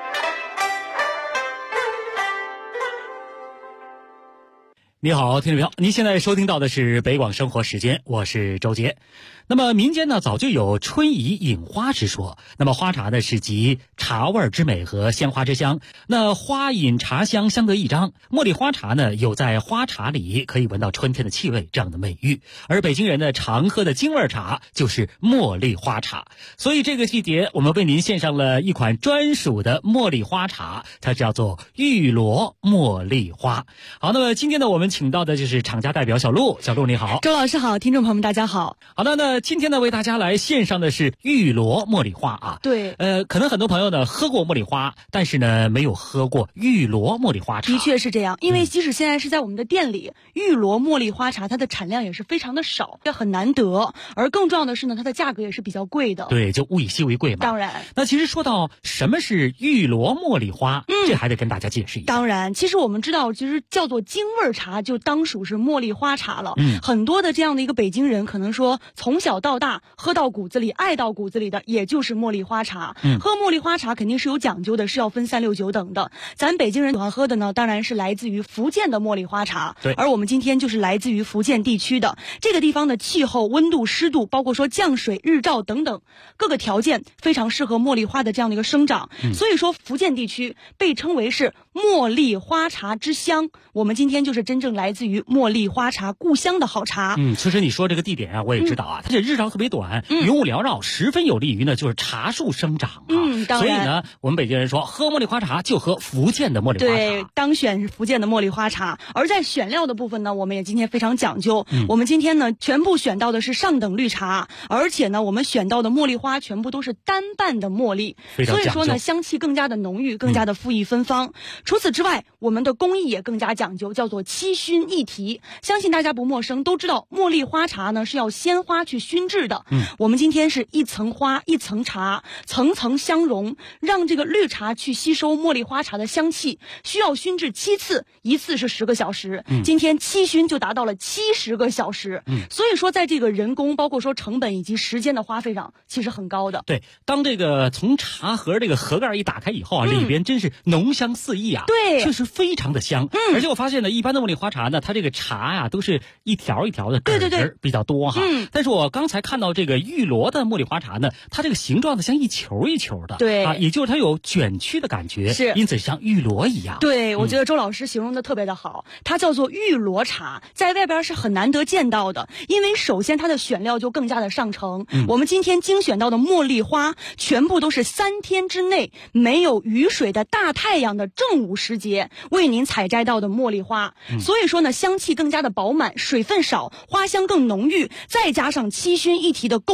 你好，听众朋友，您现在收听到的是北广生活时间，我是周杰。那么民间呢早就有春怡饮花之说，那么花茶呢是集茶味之美和鲜花之香，那花饮茶香相得益彰。茉莉花茶呢有在花茶里可以闻到春天的气味这样的美誉，而北京人呢常喝的京味茶就是茉莉花茶，所以这个季节我们为您献上了一款专属的茉莉花茶，它叫做玉罗茉莉花。好，那么今天呢我们请到的就是厂家代表小陆，小陆你好。 周老师好，听众朋友们大家好。 好的，那今天呢为大家来献上的是玉罗茉莉花啊。 对， 可能很多朋友呢喝过茉莉花，但是呢没有喝过玉罗茉莉花茶。 的确是这样，因为即使现在是在我们的店里，玉罗茉莉花茶它的产量也是非常的少，这很难得，而更重要的是呢，它的价格也是比较贵的。 对，就物以稀为贵嘛。 当然， 那其实说到什么是玉罗茉莉花，这还得跟大家解释一下。 当然，其实我们知道，其实叫做京味茶，就当属是茉莉花茶了。很多的这样的一个北京人，可能说从小到大喝到骨子里、爱到骨子里的，也就是茉莉花茶。喝茉莉花茶肯定是有讲究的，是要分3、6、9等的。咱北京人喜欢喝的呢，当然是来自于福建的茉莉花茶。 对， 而我们今天就是来自于福建地区的这个地方的气候、温度、湿度，包括说降水、日照等等各个条件，非常适合茉莉花的这样的一个生长。所以说，福建地区被称为是茉莉花茶之乡。我们今天就是真正来自于茉莉花茶故乡的好茶。 其实你说这个地点啊，我也知道啊，它这日照特别短，云雾缭绕，十分有利于呢就是茶树生长啊。 当然， 所以呢，我们北京人说喝茉莉花茶就喝福建的茉莉花茶。 对，当选是福建的茉莉花茶。而在选料的部分呢，我们也今天非常讲究。我们今天呢全部选到的是上等绿茶，而且呢我们选到的茉莉花全部都是单瓣的茉莉，所以说呢香气更加的浓郁，更加的馥郁芬芳。除此之外，我们的工艺也更加讲究，叫做七熏一提。相信大家不陌生，都知道茉莉花茶呢是要鲜花去熏制的。我们今天是一层花一层茶，层层相融，让这个绿茶去吸收茉莉花茶的香气，需要熏制7次，一次是10个小时。今天7熏就达到了70个小时。所以说在这个人工包括说成本以及时间的花费上其实很高的。 对，当这个从茶盒这个盒盖一打开以后啊，里边真是浓香四溢啊。 对， 确实非常的香。而且我发现呢，一般的茉莉花茶呢，它这个茶呀都是一条一条的根儿比较多哈。但是我刚才看到这个玉罗的茉莉花茶呢，它这个形状呢像一球一球的。 对啊，也就是它有卷曲的感觉， 是， 因此像玉罗一样。 对，我觉得周老师形容的特别的好，它叫做玉罗茶，在外边是很难得见到的，因为首先它的选料就更加的上乘。我们今天精选到的茉莉花全部都是3天之内没有雨水的大太阳的正午时节为您采摘到的茉莉花，所以说呢香气更加的饱满，水分少，花香更浓郁，再加上7熏一提的工艺，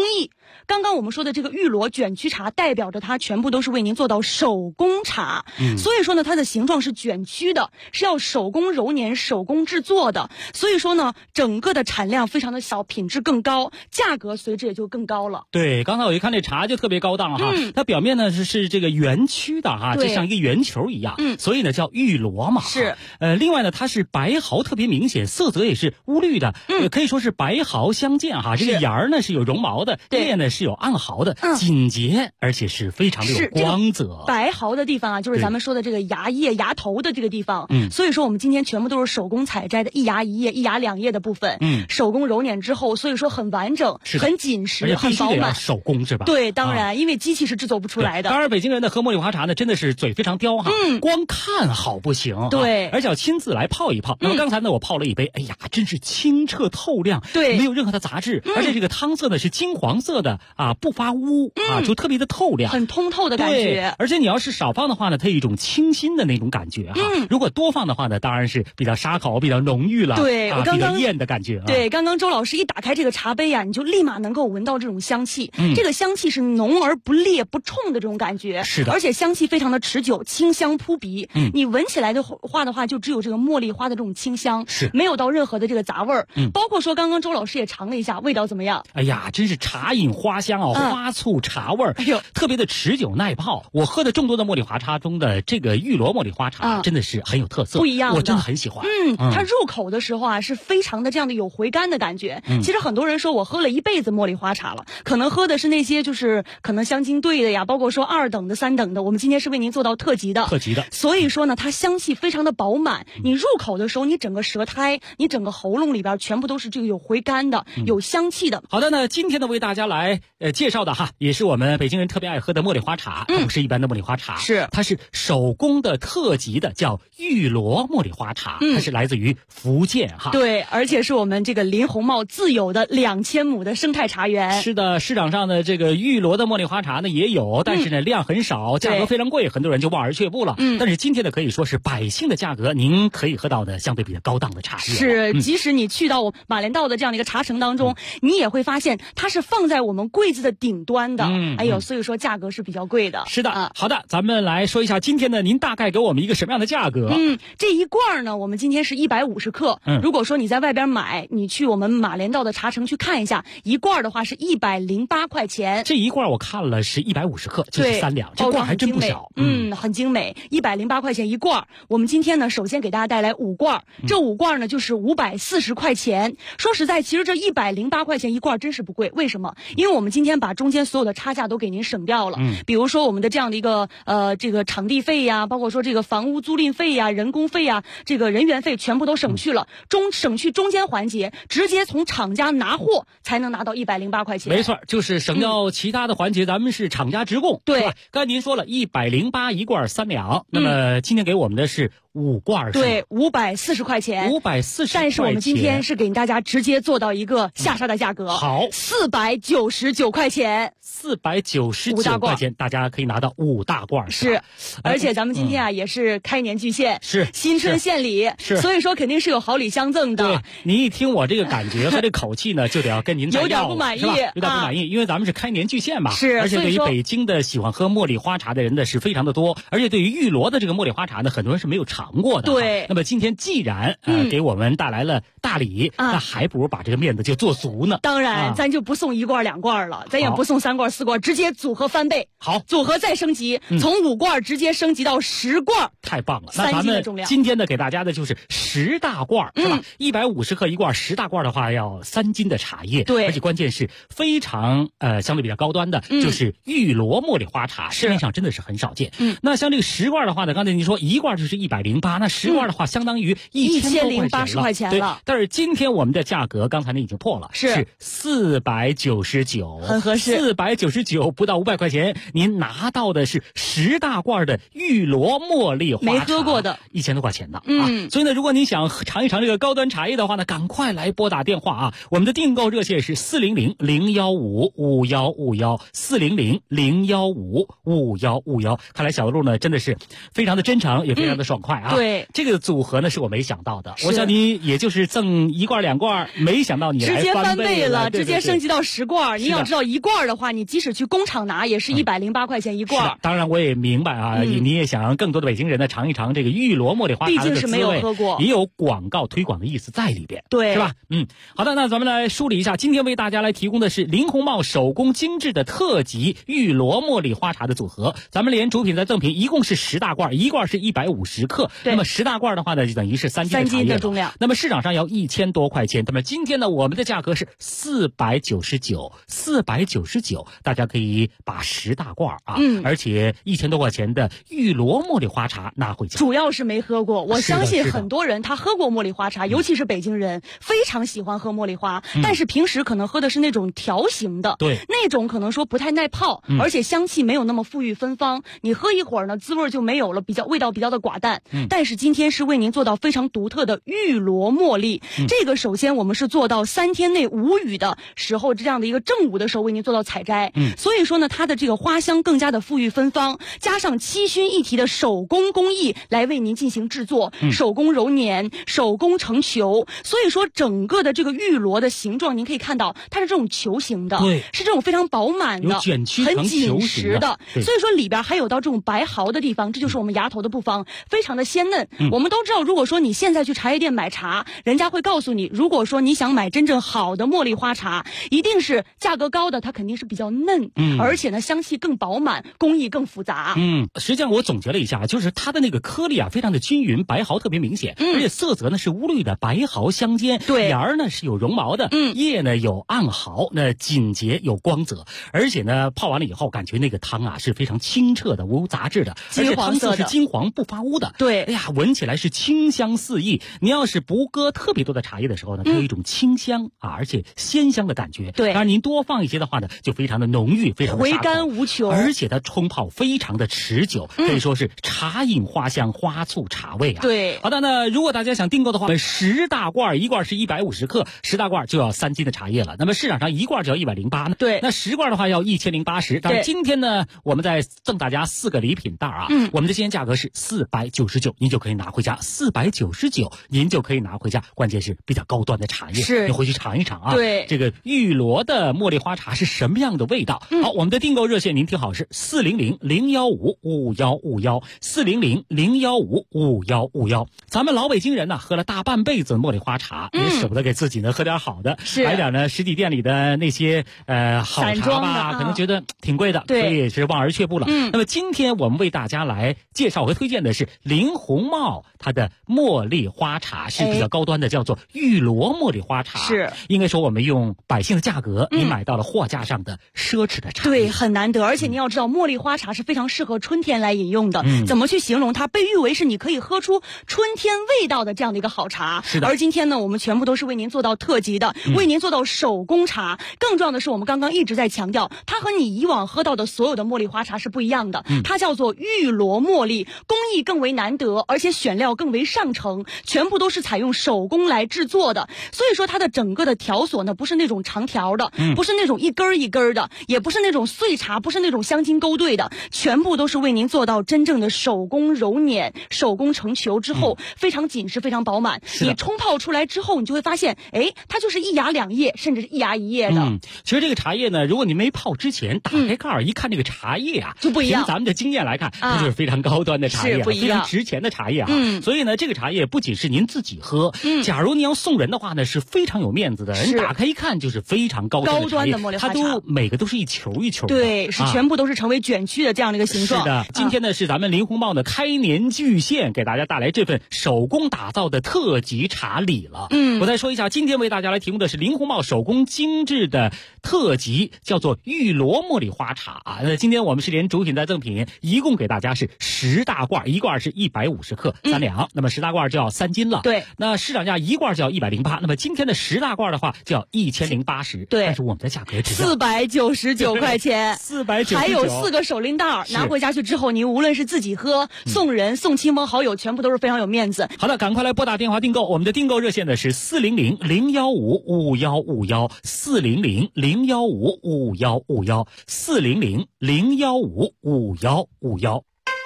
刚刚我们说的这个玉螺卷曲茶，代表着它全部都是为您做到手工茶，所以说呢，它的形状是卷曲的，是要手工揉捻、手工制作的，所以说呢，整个的产量非常的小，品质更高，价格随之也就更高了。 对，刚才我一看这茶就特别高档哈，它表面呢是这个圆曲的哈，就像一个圆球一样，所以呢叫玉螺嘛。 是， 另外呢，它是白毫特别明显，色泽也是乌绿的，可以说是白毫相间哈。这个芽儿呢是有绒毛的，叶呢是有暗毫的，紧结，而且是非常的有光泽。 这个白毫的地方啊，就是咱们说的这个芽叶、芽头的这个地方。所以说我们今天全部都是手工采摘的，一芽一叶、一芽两叶的部分，手工揉捻之后，所以说很完整、很紧实、很饱满。 手工是吧？ 对，当然，因为机器是制作不出来的。 当然，北京人的喝茉莉花茶呢，真的是嘴非常刁哈，光看好不行， 对， 而且要亲自来泡一泡。那么刚才呢，我泡了一杯，哎呀，真是清澈透亮， 对， 没有任何的杂质，而且这个汤色呢是金黄色的啊，不发乌啊，就特别的透亮， 很通透的感觉。 而且你要是少放的话呢，它有一种清新的那种感觉哈。如果多放的话呢，当然是比较沙口、比较浓郁了， 对，我刚刚比较艳的感觉。 对，刚刚周老师一打开这个茶杯啊，你就立马能够闻到这种香气。这个香气是浓而不烈、不冲的这种感觉， 是的， 而且香气非常的持久，清香扑鼻。你闻起来的话，就只有这个茉莉花的这种清香， 是没有到任何的这个杂味儿。包括说刚刚周老师也尝了一下，味道怎么样？ 哎呀，真是茶饮花香啊，花醋茶味儿，哎呦，特别的持久耐泡。我喝的众多的茉莉花茶中的这个玉螺茉莉花茶，真的是很有特色， 不一样的， 我真的很喜欢。 它入口的时候啊，是非常的这样的有回甘的感觉。其实很多人说我喝了一辈子茉莉花茶了，可能喝的是那些就是可能香精兑的呀，包括说2等的、3等的，我们今天是为您做到特级的。所以说呢，它香气非常的饱满。你入口的时候，你整个舌苔、你整个喉咙里边全部都是这个有回甘的、有香气的。 好的呢，今天呢为大家来介绍的哈，也是我们北京人特别爱喝的茉莉花茶，它不是一般的茉莉花茶，它是手工的特级的，叫玉螺茉莉花茶，它是来自于福建哈。 对，而且是我们这个林红帽自有的2000亩的生态茶园。 是的，市场上的这个玉螺的茉莉花茶呢也有，但是呢量很少，价格非常贵，很多人就望而却步了。但是今天呢可以说是百姓的价格，您可以喝到的相对比较高档的茶叶。 是，即使你去到马连道的这样的一个茶城当中，你也会发现它是放在我们柜子的顶端的。哎呦，所以说价格是比较贵的。 是的，好的，咱们来说一下今天呢，您大概给我们一个什么样的价格？ 这一罐呢，我们今天是150克。如果说你在外边买，你去我们马连道的茶城去看一下，一罐的话是108块钱。 这一罐我看了是150克，就是3两，这罐还真不小。 很精美，108块钱一罐。我们今天呢，首先给大家带来5罐，这5罐呢就是540块钱。说实在，其实这108块钱一罐真是不贵。为什么？因为我们今天把中间所有的差价都给您省掉了。比如说我们的这样的一个这个场地费呀，包括说这个房屋租赁费呀、人工费呀、这个人员费全部都省去了，省去中间环节，直接从厂家拿货才能拿到108块钱。 没错，就是省掉其他的环节，咱们是厂家直供。 对， 刚才您说了108一罐3两，那么今天给我们的是5罐， 对，540块钱 ，540。 但是我们今天是给大家直接做到一个下杀的价格， 好 ，499块钱 ，499块钱，大家可以拿到5大罐。 是，而且咱们今天啊也是开年巨献， 是新春献礼，所以说肯定是有好礼相赠的。 对，您一听我这个感觉和这口气呢，就得要跟您有点不满意， 有点不满意，因为咱们是开年巨献嘛， 是， 而且对于北京的喜欢喝茉莉花茶的人呢是非常的多，而且对于玉螺的这个茉莉花茶呢，很多人是没有尝过的。 对， 那么今天既然给我们带来了大礼，那还不如把这个面子就做足呢。 当然，咱就不送1罐2罐了，咱也不送3罐4罐，直接组合翻倍。 好， 组合再升级，从5罐直接升级到10罐， 太棒了！那咱们今天呢给大家的就是10大罐，是吧？150克一罐，10大罐的话要3斤的茶叶， 对， 而且关键是非常相对比较高端的，就是玉螺茉莉花茶，市面上真的是很少见。那像这个10罐的话呢，刚才您说1罐就是108，那10罐的话相当于1080 块钱了。 但是今天我们的价格刚才您已经破了，是499， 很合适 ，499不到500块钱，您拿到的是10大罐的玉螺茉莉花茶， 没喝过的 ，1000多块钱的啊。所以呢，如果您想尝一尝这个高端茶叶的话呢，赶快来拨打电话啊！我们的订购热线是400-015-5151，400-015-5151。看来小路呢真的是非常的真诚，也非常的爽快啊！ 对， 这个组合呢是我没想到的，我想你也就是赠1罐2罐，没想到你来直接翻倍了， 对， 直接升级到10罐， 你要知道一罐的话，你即使去工厂拿也是108块钱一罐。 是的，当然我也明白啊，你也想让更多的北京人呢尝一尝这个玉罗茉莉花茶的滋味， 毕竟是没有喝过， 也有广告推广的意思在里边， 对， 是吧？好的，那咱们来梳理一下，今天为大家来提供的是林红帽手工精致的特级玉罗茉莉花茶的组合，咱们连主品再赠品，一共是10大罐，一罐是150克，那么10大罐的话呢，就等于是3斤的茶叶的重量， 那么市场上要1000多块钱，那么今天呢，我们的价格是499，大家可以把10大罐啊，而且1000多块钱的玉罗茉莉花茶拿回家。 主要是没喝过，我相信很多人他喝过茉莉花茶，尤其是北京人非常喜欢喝茉莉花，但是平时可能喝的是那种条形的， 对， 那种可能说不太耐泡，而且香气没有那么馥郁芬芳，你喝一会儿呢，滋味就没有了，味道比较的寡淡。但是今天是为您做到非常独特的玉罗茉莉，这个首先我们是做到3天内无雨的时候，这样的一个正午的时候为您做到采摘，所以说呢，它的这个花香更加的馥郁芬芳，加上7熏一提的手工工艺来为您进行制作，手工揉捻，手工成球，所以说整个的这个玉罗的形状，您可以看到它是这种球形的， 对， 是这种非常饱满的， 有卷曲很紧实的， 所以说里边还有到这种白毫的地方，这就是我们芽头的部分，非常的鲜嫩。我们都知道，如果说你现在去茶叶店买茶，人家会告诉你，如果说你想买真正好的茉莉花茶，一定是价格高的，它肯定是比较嫩，而且呢香气更饱满，工艺更复杂。 实际上我总结了一下，就是它的那个颗粒啊非常的均匀，白毫特别明显，而且色泽呢是乌绿的，白毫相间， 对， 芽儿呢是有绒毛的，叶呢有暗毫，那紧结有光泽，而且呢泡完了以后，感觉那个汤啊是非常清澈的，无杂质的，而且汤色是金黄不发乌的， 对， 哎呀，闻起来是清香四溢。你要是不搁特别多的茶叶的时候呢，它有一种清香啊，而且鲜香的感觉。 对， 当然您多放一些的话呢，就非常的浓郁，非常的回甘无穷， 而且它冲泡非常的持久，可以说是茶饮花香，花醋茶味啊。 对， 好的，那如果大家想订购的话，10大罐，一罐是150克，10大罐就要3斤的茶叶了。那么市场上一罐就要108呢。 对， 那10罐的话要1080。但是今天呢，我们再赠大家4个礼品袋啊。我们的今天价格是499，您就可以拿回家，499您就可以拿回家。关键是比较高端的茶叶， 是你回去尝一尝啊。 对， 这个玉罗的茉莉花茶是什么样的味道？好，我们的订购热线您听好，是400-015-5151，400-015-5151。咱们老北京人呢，喝了大半辈子茉莉花茶，也舍不得给自己呢喝点好的，来点呢实体店里的那些好茶吧，可能觉得挺贵的，所以也是望而却步了。那么今天我们为大家来介绍和推荐的是林红帽它的茉莉花茶，是比较高端的，叫做玉罗茉莉花茶。 是， 应该说我们用百姓的价格，你买到了货架上的奢侈的茶。 对，很难得。而且你要知道，茉莉花茶是非常适合春天来饮用的。怎么去形容它？被誉为是你可以喝出春天味道的这样的一个好茶。 是的。 而今天呢，我们全部都是为您做到特级的，为您做到手工茶。更重要的是，我们刚刚一直在强调，它和你以往喝到的所有的茉莉花茶是不一样的。它叫做玉罗茉莉，工艺更为难得，而且选料更为上乘，全部都是采用手工来制作的。所以说它的整个的条索呢，不是那种长条的，不是那种一根一根的，也不是那种碎茶，不是那种香精勾兑的，全部都是为您做到真正的手工揉捻、手工成球之后，非常紧实，非常饱满。你冲泡出来之后，你就会发现，哎，它就是一芽两叶，甚至是一芽一叶的。 其实这个茶叶呢，如果你没泡之前，打开盖儿一看，这个茶叶啊， 就不一样。 凭咱们的经验来看，它就是非常高端的茶叶，非常值钱的茶叶啊。所以呢，这个茶叶不仅是您自己喝，假如你要送人的话呢，是非常有面子的。人打开一看就是非常高端的茶叶， 茉莉花茶， 它都每个都是一球一球的， 对，是全部都是成为卷曲的这样的一个形状。 是的，今天呢是咱们林红帽的开年巨献，给大家带来这份手工打造的特级茶礼了。我再说一下，今天为大家来提供的是林红帽手工精致的特级，叫做玉罗茉莉花茶啊。那今天我们是连主品带赠品，一共给大家是10大罐，一罐是150克3两，那么10大罐就要3斤了。 对， 那市场价一罐就要108，那么今天的10大罐的话就要1080。 对， 但是我们的价格只要 499块钱 ，499， 还有4个手拎袋，拿回家去之后，您无论是自己喝、送人、送亲朋好友，全部都是非常有面子。 好的，赶快来拨打电话订购，我们的订购热线呢是400-015-5151，400-015-5151，400-015-5151。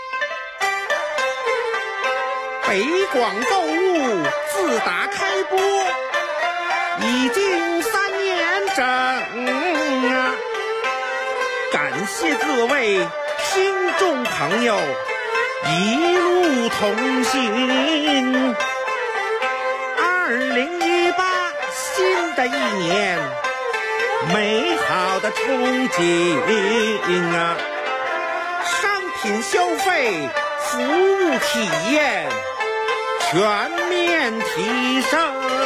北广购物自打开播已经3年整啊。 感谢各位听众朋友一路同行。2018新的一年，美好的憧憬啊！商品消费、服务体验全面提升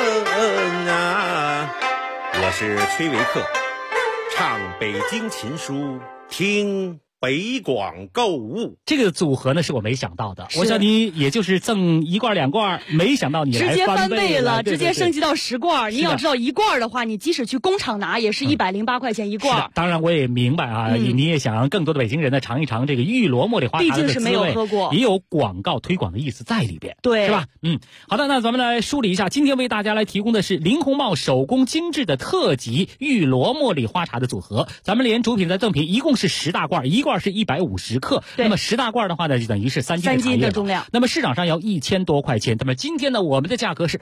啊！我是崔维克，唱北京琴书，听北广购物。 这个组合呢是我没想到的，我想你也就是赠1罐2罐，没想到你来直接翻倍了， 对对对， 直接升级到10罐。你要知道1罐的话，你即使去工厂拿也是108块钱1罐。 当然我也明白啊，你也想让更多的北京人呢尝一尝这个玉罗茉莉花茶的滋味， 毕竟是没有喝过， 也有广告推广的意思在里边， 对， 是吧？好的，那咱们来梳理一下，今天为大家来提供的是林红帽手工精致的特级玉罗茉莉花茶的组合，咱们连主品再赠品，一共是10大罐，1罐是150克，那么10大罐的话呢，就等于是3斤的重量。 那么市场上要1000多块钱，那么今天呢，我们的价格是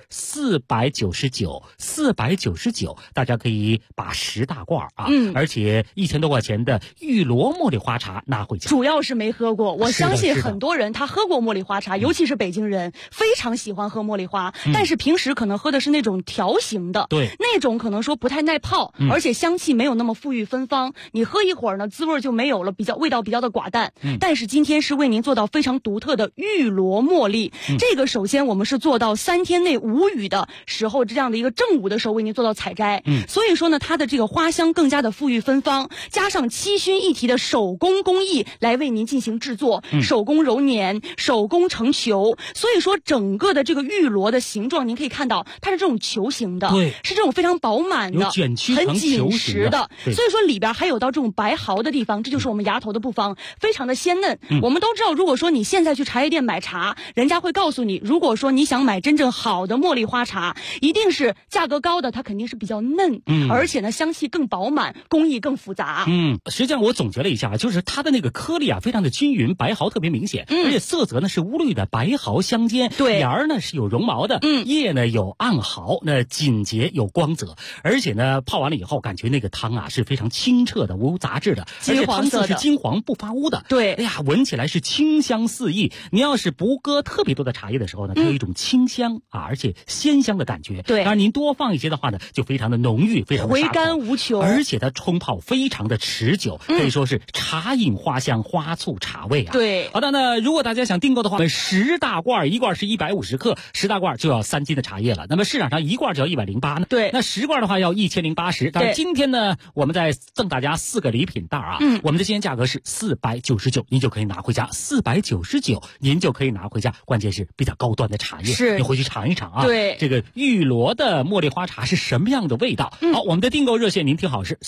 499，大家可以把10大罐啊，而且1000多块钱的玉罗茉莉花茶拿回家。 主要是没喝过，我相信很多人他喝过茉莉花茶，尤其是北京人非常喜欢喝茉莉花，但是平时可能喝的是那种条形的， 对， 那种可能说不太耐泡，而且香气没有那么馥郁芬芳，你喝一会儿呢，滋味就没有了，味道比较的寡淡。但是今天是为您做到非常独特的玉罗茉莉，这个首先我们是做到3天内无雨的时候，这样的一个正午的时候为您做到采摘，所以说呢，它的这个花香更加的馥郁芬芳，加上7熏一提的手工工艺来为您进行制作，手工揉捻，手工成球，所以说整个的这个玉罗的形状，您可以看到它是这种球形的， 对， 是这种非常饱满的， 卷曲很紧实的， 所以说里边还有到这种白毫的地方，这就是我们芽头的部分，非常的鲜嫩。我们都知道，如果说你现在去茶叶店买茶，人家会告诉你，如果说你想买真正好的茉莉花茶，一定是价格高的，它肯定是比较嫩，而且呢香气更饱满，工艺更复杂。 实际上我总结了一下，就是它的那个颗粒啊非常的均匀，白毫特别明显，而且色泽呢是乌绿的，白毫相间， 对， 芽儿呢是有绒毛的，叶呢有暗毫，那紧结有光泽，而且呢泡完了以后，感觉那个汤啊是非常清澈的，无杂质的，而且汤色是金黄不发乌的， 对， 哎呀，闻起来是清香四溢。你要是不搁特别多的茶叶的时候呢，它有一种清香啊，而且鲜香的感觉。 对， 当然您多放一些的话呢，就非常的浓郁，非常的回甘无穷， 而且它冲泡非常的持久，可以说是茶饮花香，花醋茶味啊。 对， 好的，那如果大家想订购的话，10大罐，1罐是150克，10大罐就要3斤的茶叶了。那么市场上1罐就要108呢。 对， 那10罐的话要1080。但是今天呢，我们再赠大家4个礼品袋啊。我们的今天价格是499，您就可以拿回家，499您就可以拿回家。关键是比较高端的茶叶， 是你回去尝一尝啊。 对， 这个玉罗的茉莉花茶是什么样的味道？好，我们的订购热线您听好是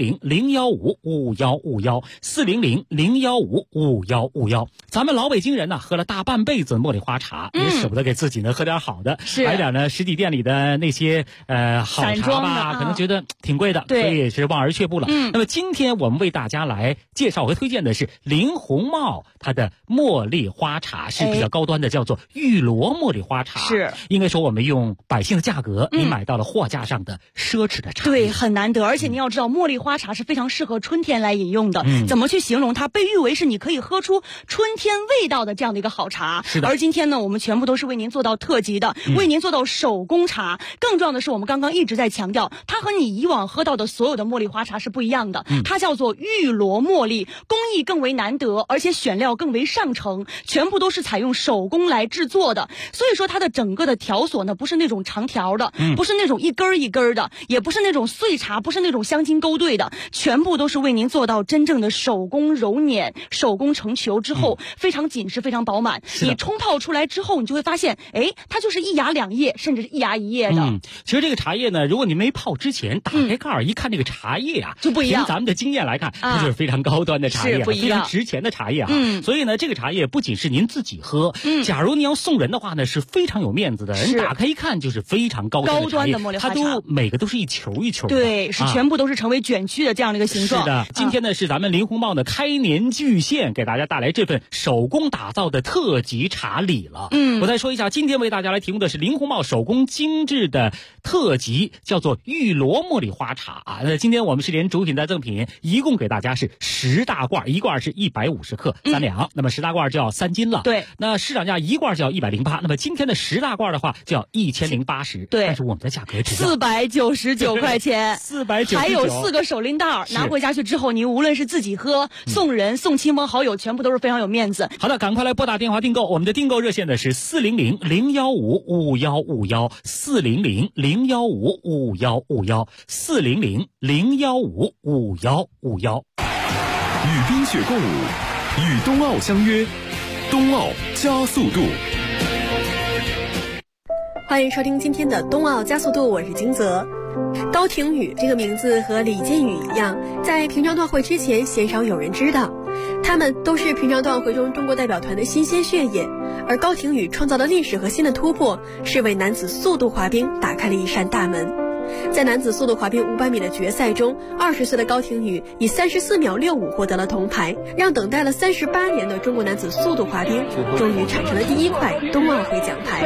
400-015-5151，400-015-5151。咱们老北京人呢，喝了大半辈子茉莉花茶，也舍不得给自己呢喝点好的， 是买点呢实体店里的那些好茶吧，可能觉得挺贵的，所以也是望而却步了。那么今天我们为大家来介绍和推荐的是林红帽，它的茉莉花茶是比较高端的，叫做玉罗茉莉花茶。 是， 应该说我们用百姓的价格，你买到了货架上的奢侈的茶。 对，很难得。而且你要知道，茉莉花茶是非常适合春天来饮用的。怎么去形容它？被誉为是你可以喝出春天味道的这样的一个好茶。 是的。 而今天呢，我们全部都是为您做到特级的，为您做到手工茶。更重要的是，我们刚刚一直在强调，它和你以往喝到的所有的茉莉花茶是不一样的。它叫做玉罗茉莉，工艺更为难得，而且选料更为上乘，全部都是采用手工来制作的。所以说它的整个的条索呢，不是那种长条的，不是那种一根一根的，也不是那种碎茶，不是那种香精勾兑的，全部都是为您做到真正的手工揉捻、手工成球之后，非常紧实，非常饱满。你冲泡出来之后，你就会发现，哎，它就是1芽2叶，甚至是1芽1叶的。 其实这个茶叶呢，如果你没泡之前，打开盖儿一看这个茶叶啊， 就不一样。 凭咱们的经验来看，它就是非常高端。 端的茶叶，非常值钱的茶叶所以呢，这个茶叶不仅是您自己喝，假如你要送人的话呢，是非常有面子的。人打开一看就是非常高端的茉莉花茶， 它每个都是一球一球的， 对，是全部都是成为卷曲的这样的一个形状。 是的，今天呢是咱们临红报的开年巨献，给大家带来这份手工打造的特级茶礼了。我再说一下，今天为大家来提供的是临红报手工精致的特级，叫做玉螺茉莉花茶今天我们是连主品带赠品，一共给大家是10大罐，一罐是150克3两，那么10大罐就要3斤了。 对， 那市场价一罐就要108，那么今天的10大罐的话就要1080。 对， 但是我们的价格只要 499块钱 ，499， 还有4个手拎袋，拿回家去之后，您无论是自己喝、送人、送亲朋好友，全部都是非常有面子。 好的，赶快来拨打电话订购，我们的订购热线呢是400-015-5151，400-015-5151，400-015-5151。 与冰雪共舞，与冬奥相约，冬奥加速度。 欢迎收听今天的冬奥加速度，我是金泽。高亭宇这个名字和李建宇一样，在平昌冬奥会之前鲜少有人知道，他们都是平昌冬奥会中中国代表团的新鲜血液。而高亭宇创造的历史和新的突破，是为男子速度滑冰打开了一扇大门。在男子速度滑冰500米的决赛中，20岁的高亭宇以34秒65获得了铜牌，让等待了38年的中国男子速度滑冰终于产生了第一块冬奥会奖牌。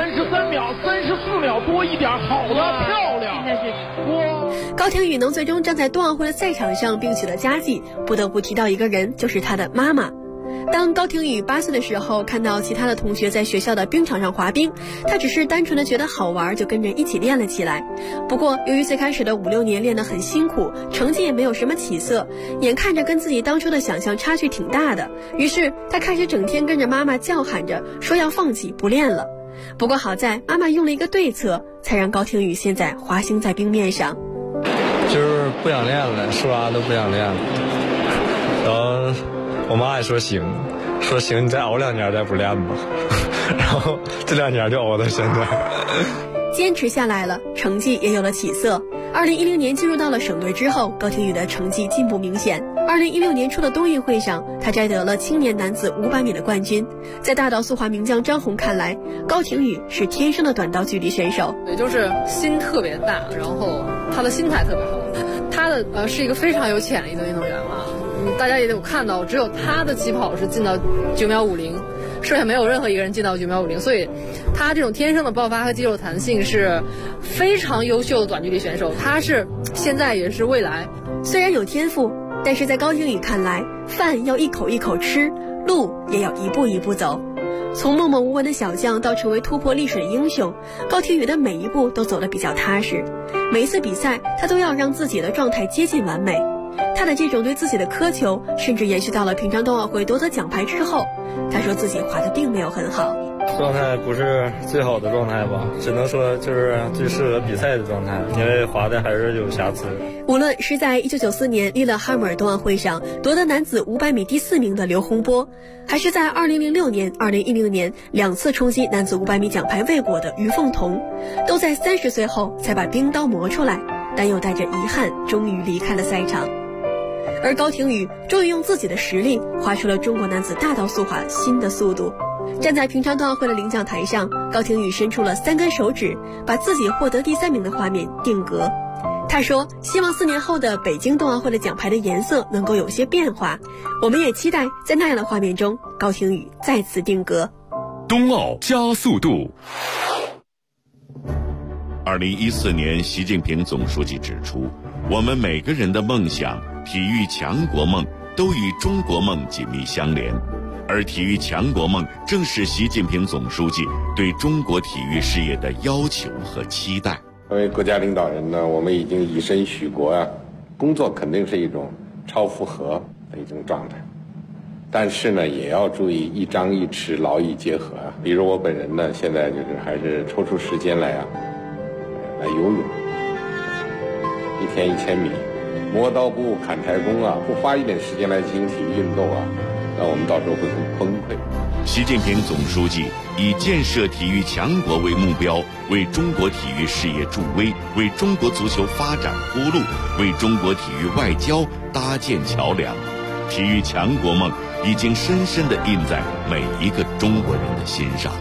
34秒多一点，好的，漂亮！现在是高亭宇能最终站在冬奥会的赛场上并取得佳绩，不得不提到一个人，就是他的妈妈。当高亭宇8岁的时候，看到其他的同学在学校的冰场上滑冰，他只是单纯的觉得好玩，就跟着一起练了起来。不过由于最开始的5-6年练得很辛苦，成绩也没有什么起色，眼看着跟自己当初的想象差距挺大的，于是他开始整天跟着妈妈叫喊着说要放弃不练了。不过好在妈妈用了一个对策，才让高亭宇现在滑行在冰面上。 就是不想练了，说啥都不想练了。然后我妈也说行，你再熬2年再不练吧。然后这2年就熬到现在。 坚持下来了，成绩也有了起色。2010年进入到了省队之后，高亭宇的成绩进步明显。2016年初的冬运会上，他摘得了青年男子500米的冠军。在大道速滑名将张红看来，高亭宇是天生的短道距离选手， 也就是心特别大，然后他的心态特别好。他的是一个非常有潜力的运动员嘛。大家也有看到，只有他的起跑是进到9秒50，剩下没有任何一个人进到9秒50，所以他这种天生的爆发和肌肉弹性是非常优秀的短距离选手，他是现在也是未来。 虽然有天赋，但是在高亭宇看来，饭要一口一口吃，路也要一步一步走。从默默无闻的小将到成为突破历史的英雄，高亭宇的每一步都走得比较踏实。每一次比赛，他都要让自己的状态接近完美。他的这种对自己的苛求，甚至延续到了平昌冬奥会夺得奖牌之后。他说自己滑得并没有很好， 状态不是最好的状态吧，只能说就是最适合比赛的状态，因为滑的还是有瑕疵。 无论是在1994年利勒哈姆尔冬奥会上夺得男子500米第4名的刘洪波，还是在2006年、2010年2次冲击男子500米奖牌未果的于凤彤，都在30岁后才把冰刀磨出来，但又带着遗憾终于离开了赛场。而高亭宇终于用自己的实力划出了中国男子大道速滑新的速度。站在平昌冬奥会的领奖台上，高亭宇伸出了3根手指，把自己获得第3名的画面定格。他说希望4年后的北京冬奥会的奖牌的颜色能够有些变化，我们也期待在那样的画面中，高亭宇再次定格。 冬奥加速度。 2014年，习近平总书记指出，我们每个人的梦想、体育强国梦都与中国梦紧密相连，而体育强国梦正是习近平总书记对中国体育事业的要求和期待。 作为国家领导人呢，我们已经以身许国啊，工作肯定是一种超负荷的一种状态，但是呢，也要注意一张一弛，劳逸结合啊。比如我本人呢，现在就是还是抽出时间来游泳，1天1000米，磨刀不误砍柴工啊，不花一点时间来进行体育运动啊，那我们到时候会很崩溃。 习近平总书记以建设体育强国为目标，为中国体育事业助威，为中国足球发展铺路，为中国体育外交搭建桥梁。 体育强国梦已经深深地印在每一个中国人的心上。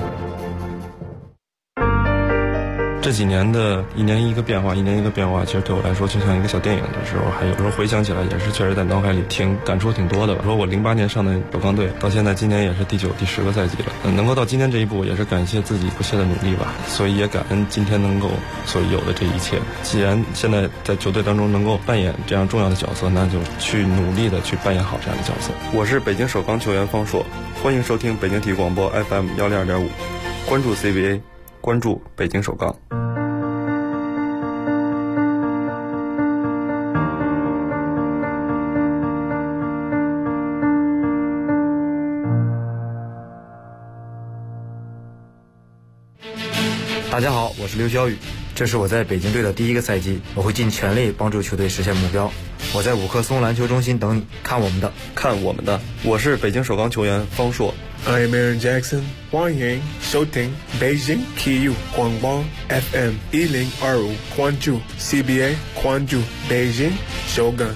这几年的一年一个变化，其实对我来说就像一个小电影的时候，还有时候回想起来也是确实在脑海里感触挺多的吧。说我08年上的首钢队，到现在今年也是第9、第10个赛季了，能够到今天这一步，也是感谢自己不懈的努力吧。所以也感恩今天能够所有的这一切。既然现在在球队当中能够扮演这样重要的角色，那就去努力的去扮演好这样的角色。我是北京首钢球员方硕，欢迎收听北京体育广播 FM 102.5，关注 CBA， 关注北京首钢。 大家好，我是刘晓宇，这是我在北京队的第1个赛季，我会尽全力帮助球队实现目标。我在五棵松篮球中心等你，看我们的。 我是北京首钢球员方硕。 I'm Aaron Jackson， 欢迎收听北京体育广播 FM 102.5，关注 CBA， 关注北京首钢。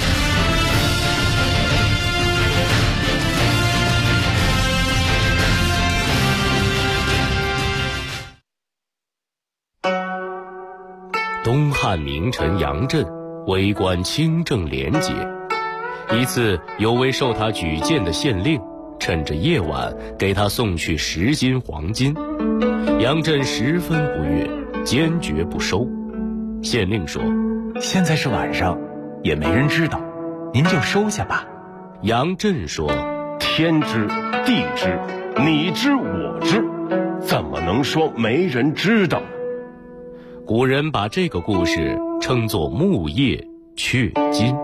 东汉名臣杨震为官清正廉洁，一次有位受他举荐的县令趁着夜晚给他送去10斤黄金，杨震十分不悦，坚决不收。县令说： 现在是晚上，也没人知道，您就收下吧。 杨震说： 天知地知，你知我知，怎么能说没人知道呢？ 古人把这个故事称作木叶雀金。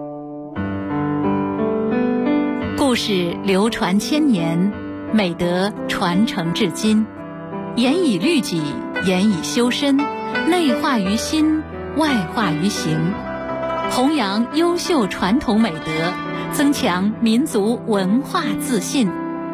故事流传千年，美德传承至今，严以律己，严以修身，内化于心，外化于行，弘扬优秀传统美德，增强民族文化自信。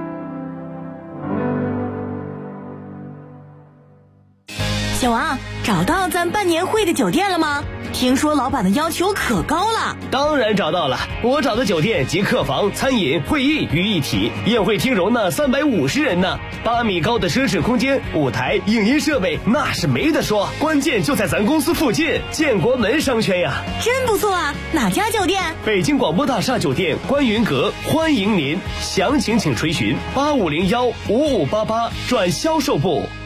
小王，找到咱办年会的酒店了吗？听说老板的要求可高了。 当然找到了，我找的酒店集客房、餐饮、会议于一体，宴会厅容纳350人呢，8米高的奢侈空间，舞台、影音设备那是没得说，关键就在咱公司附近，建国门商圈呀。 真不错啊，哪家酒店？ 北京广播大厦酒店观云阁，欢迎您，详情请垂询85015588转销售部。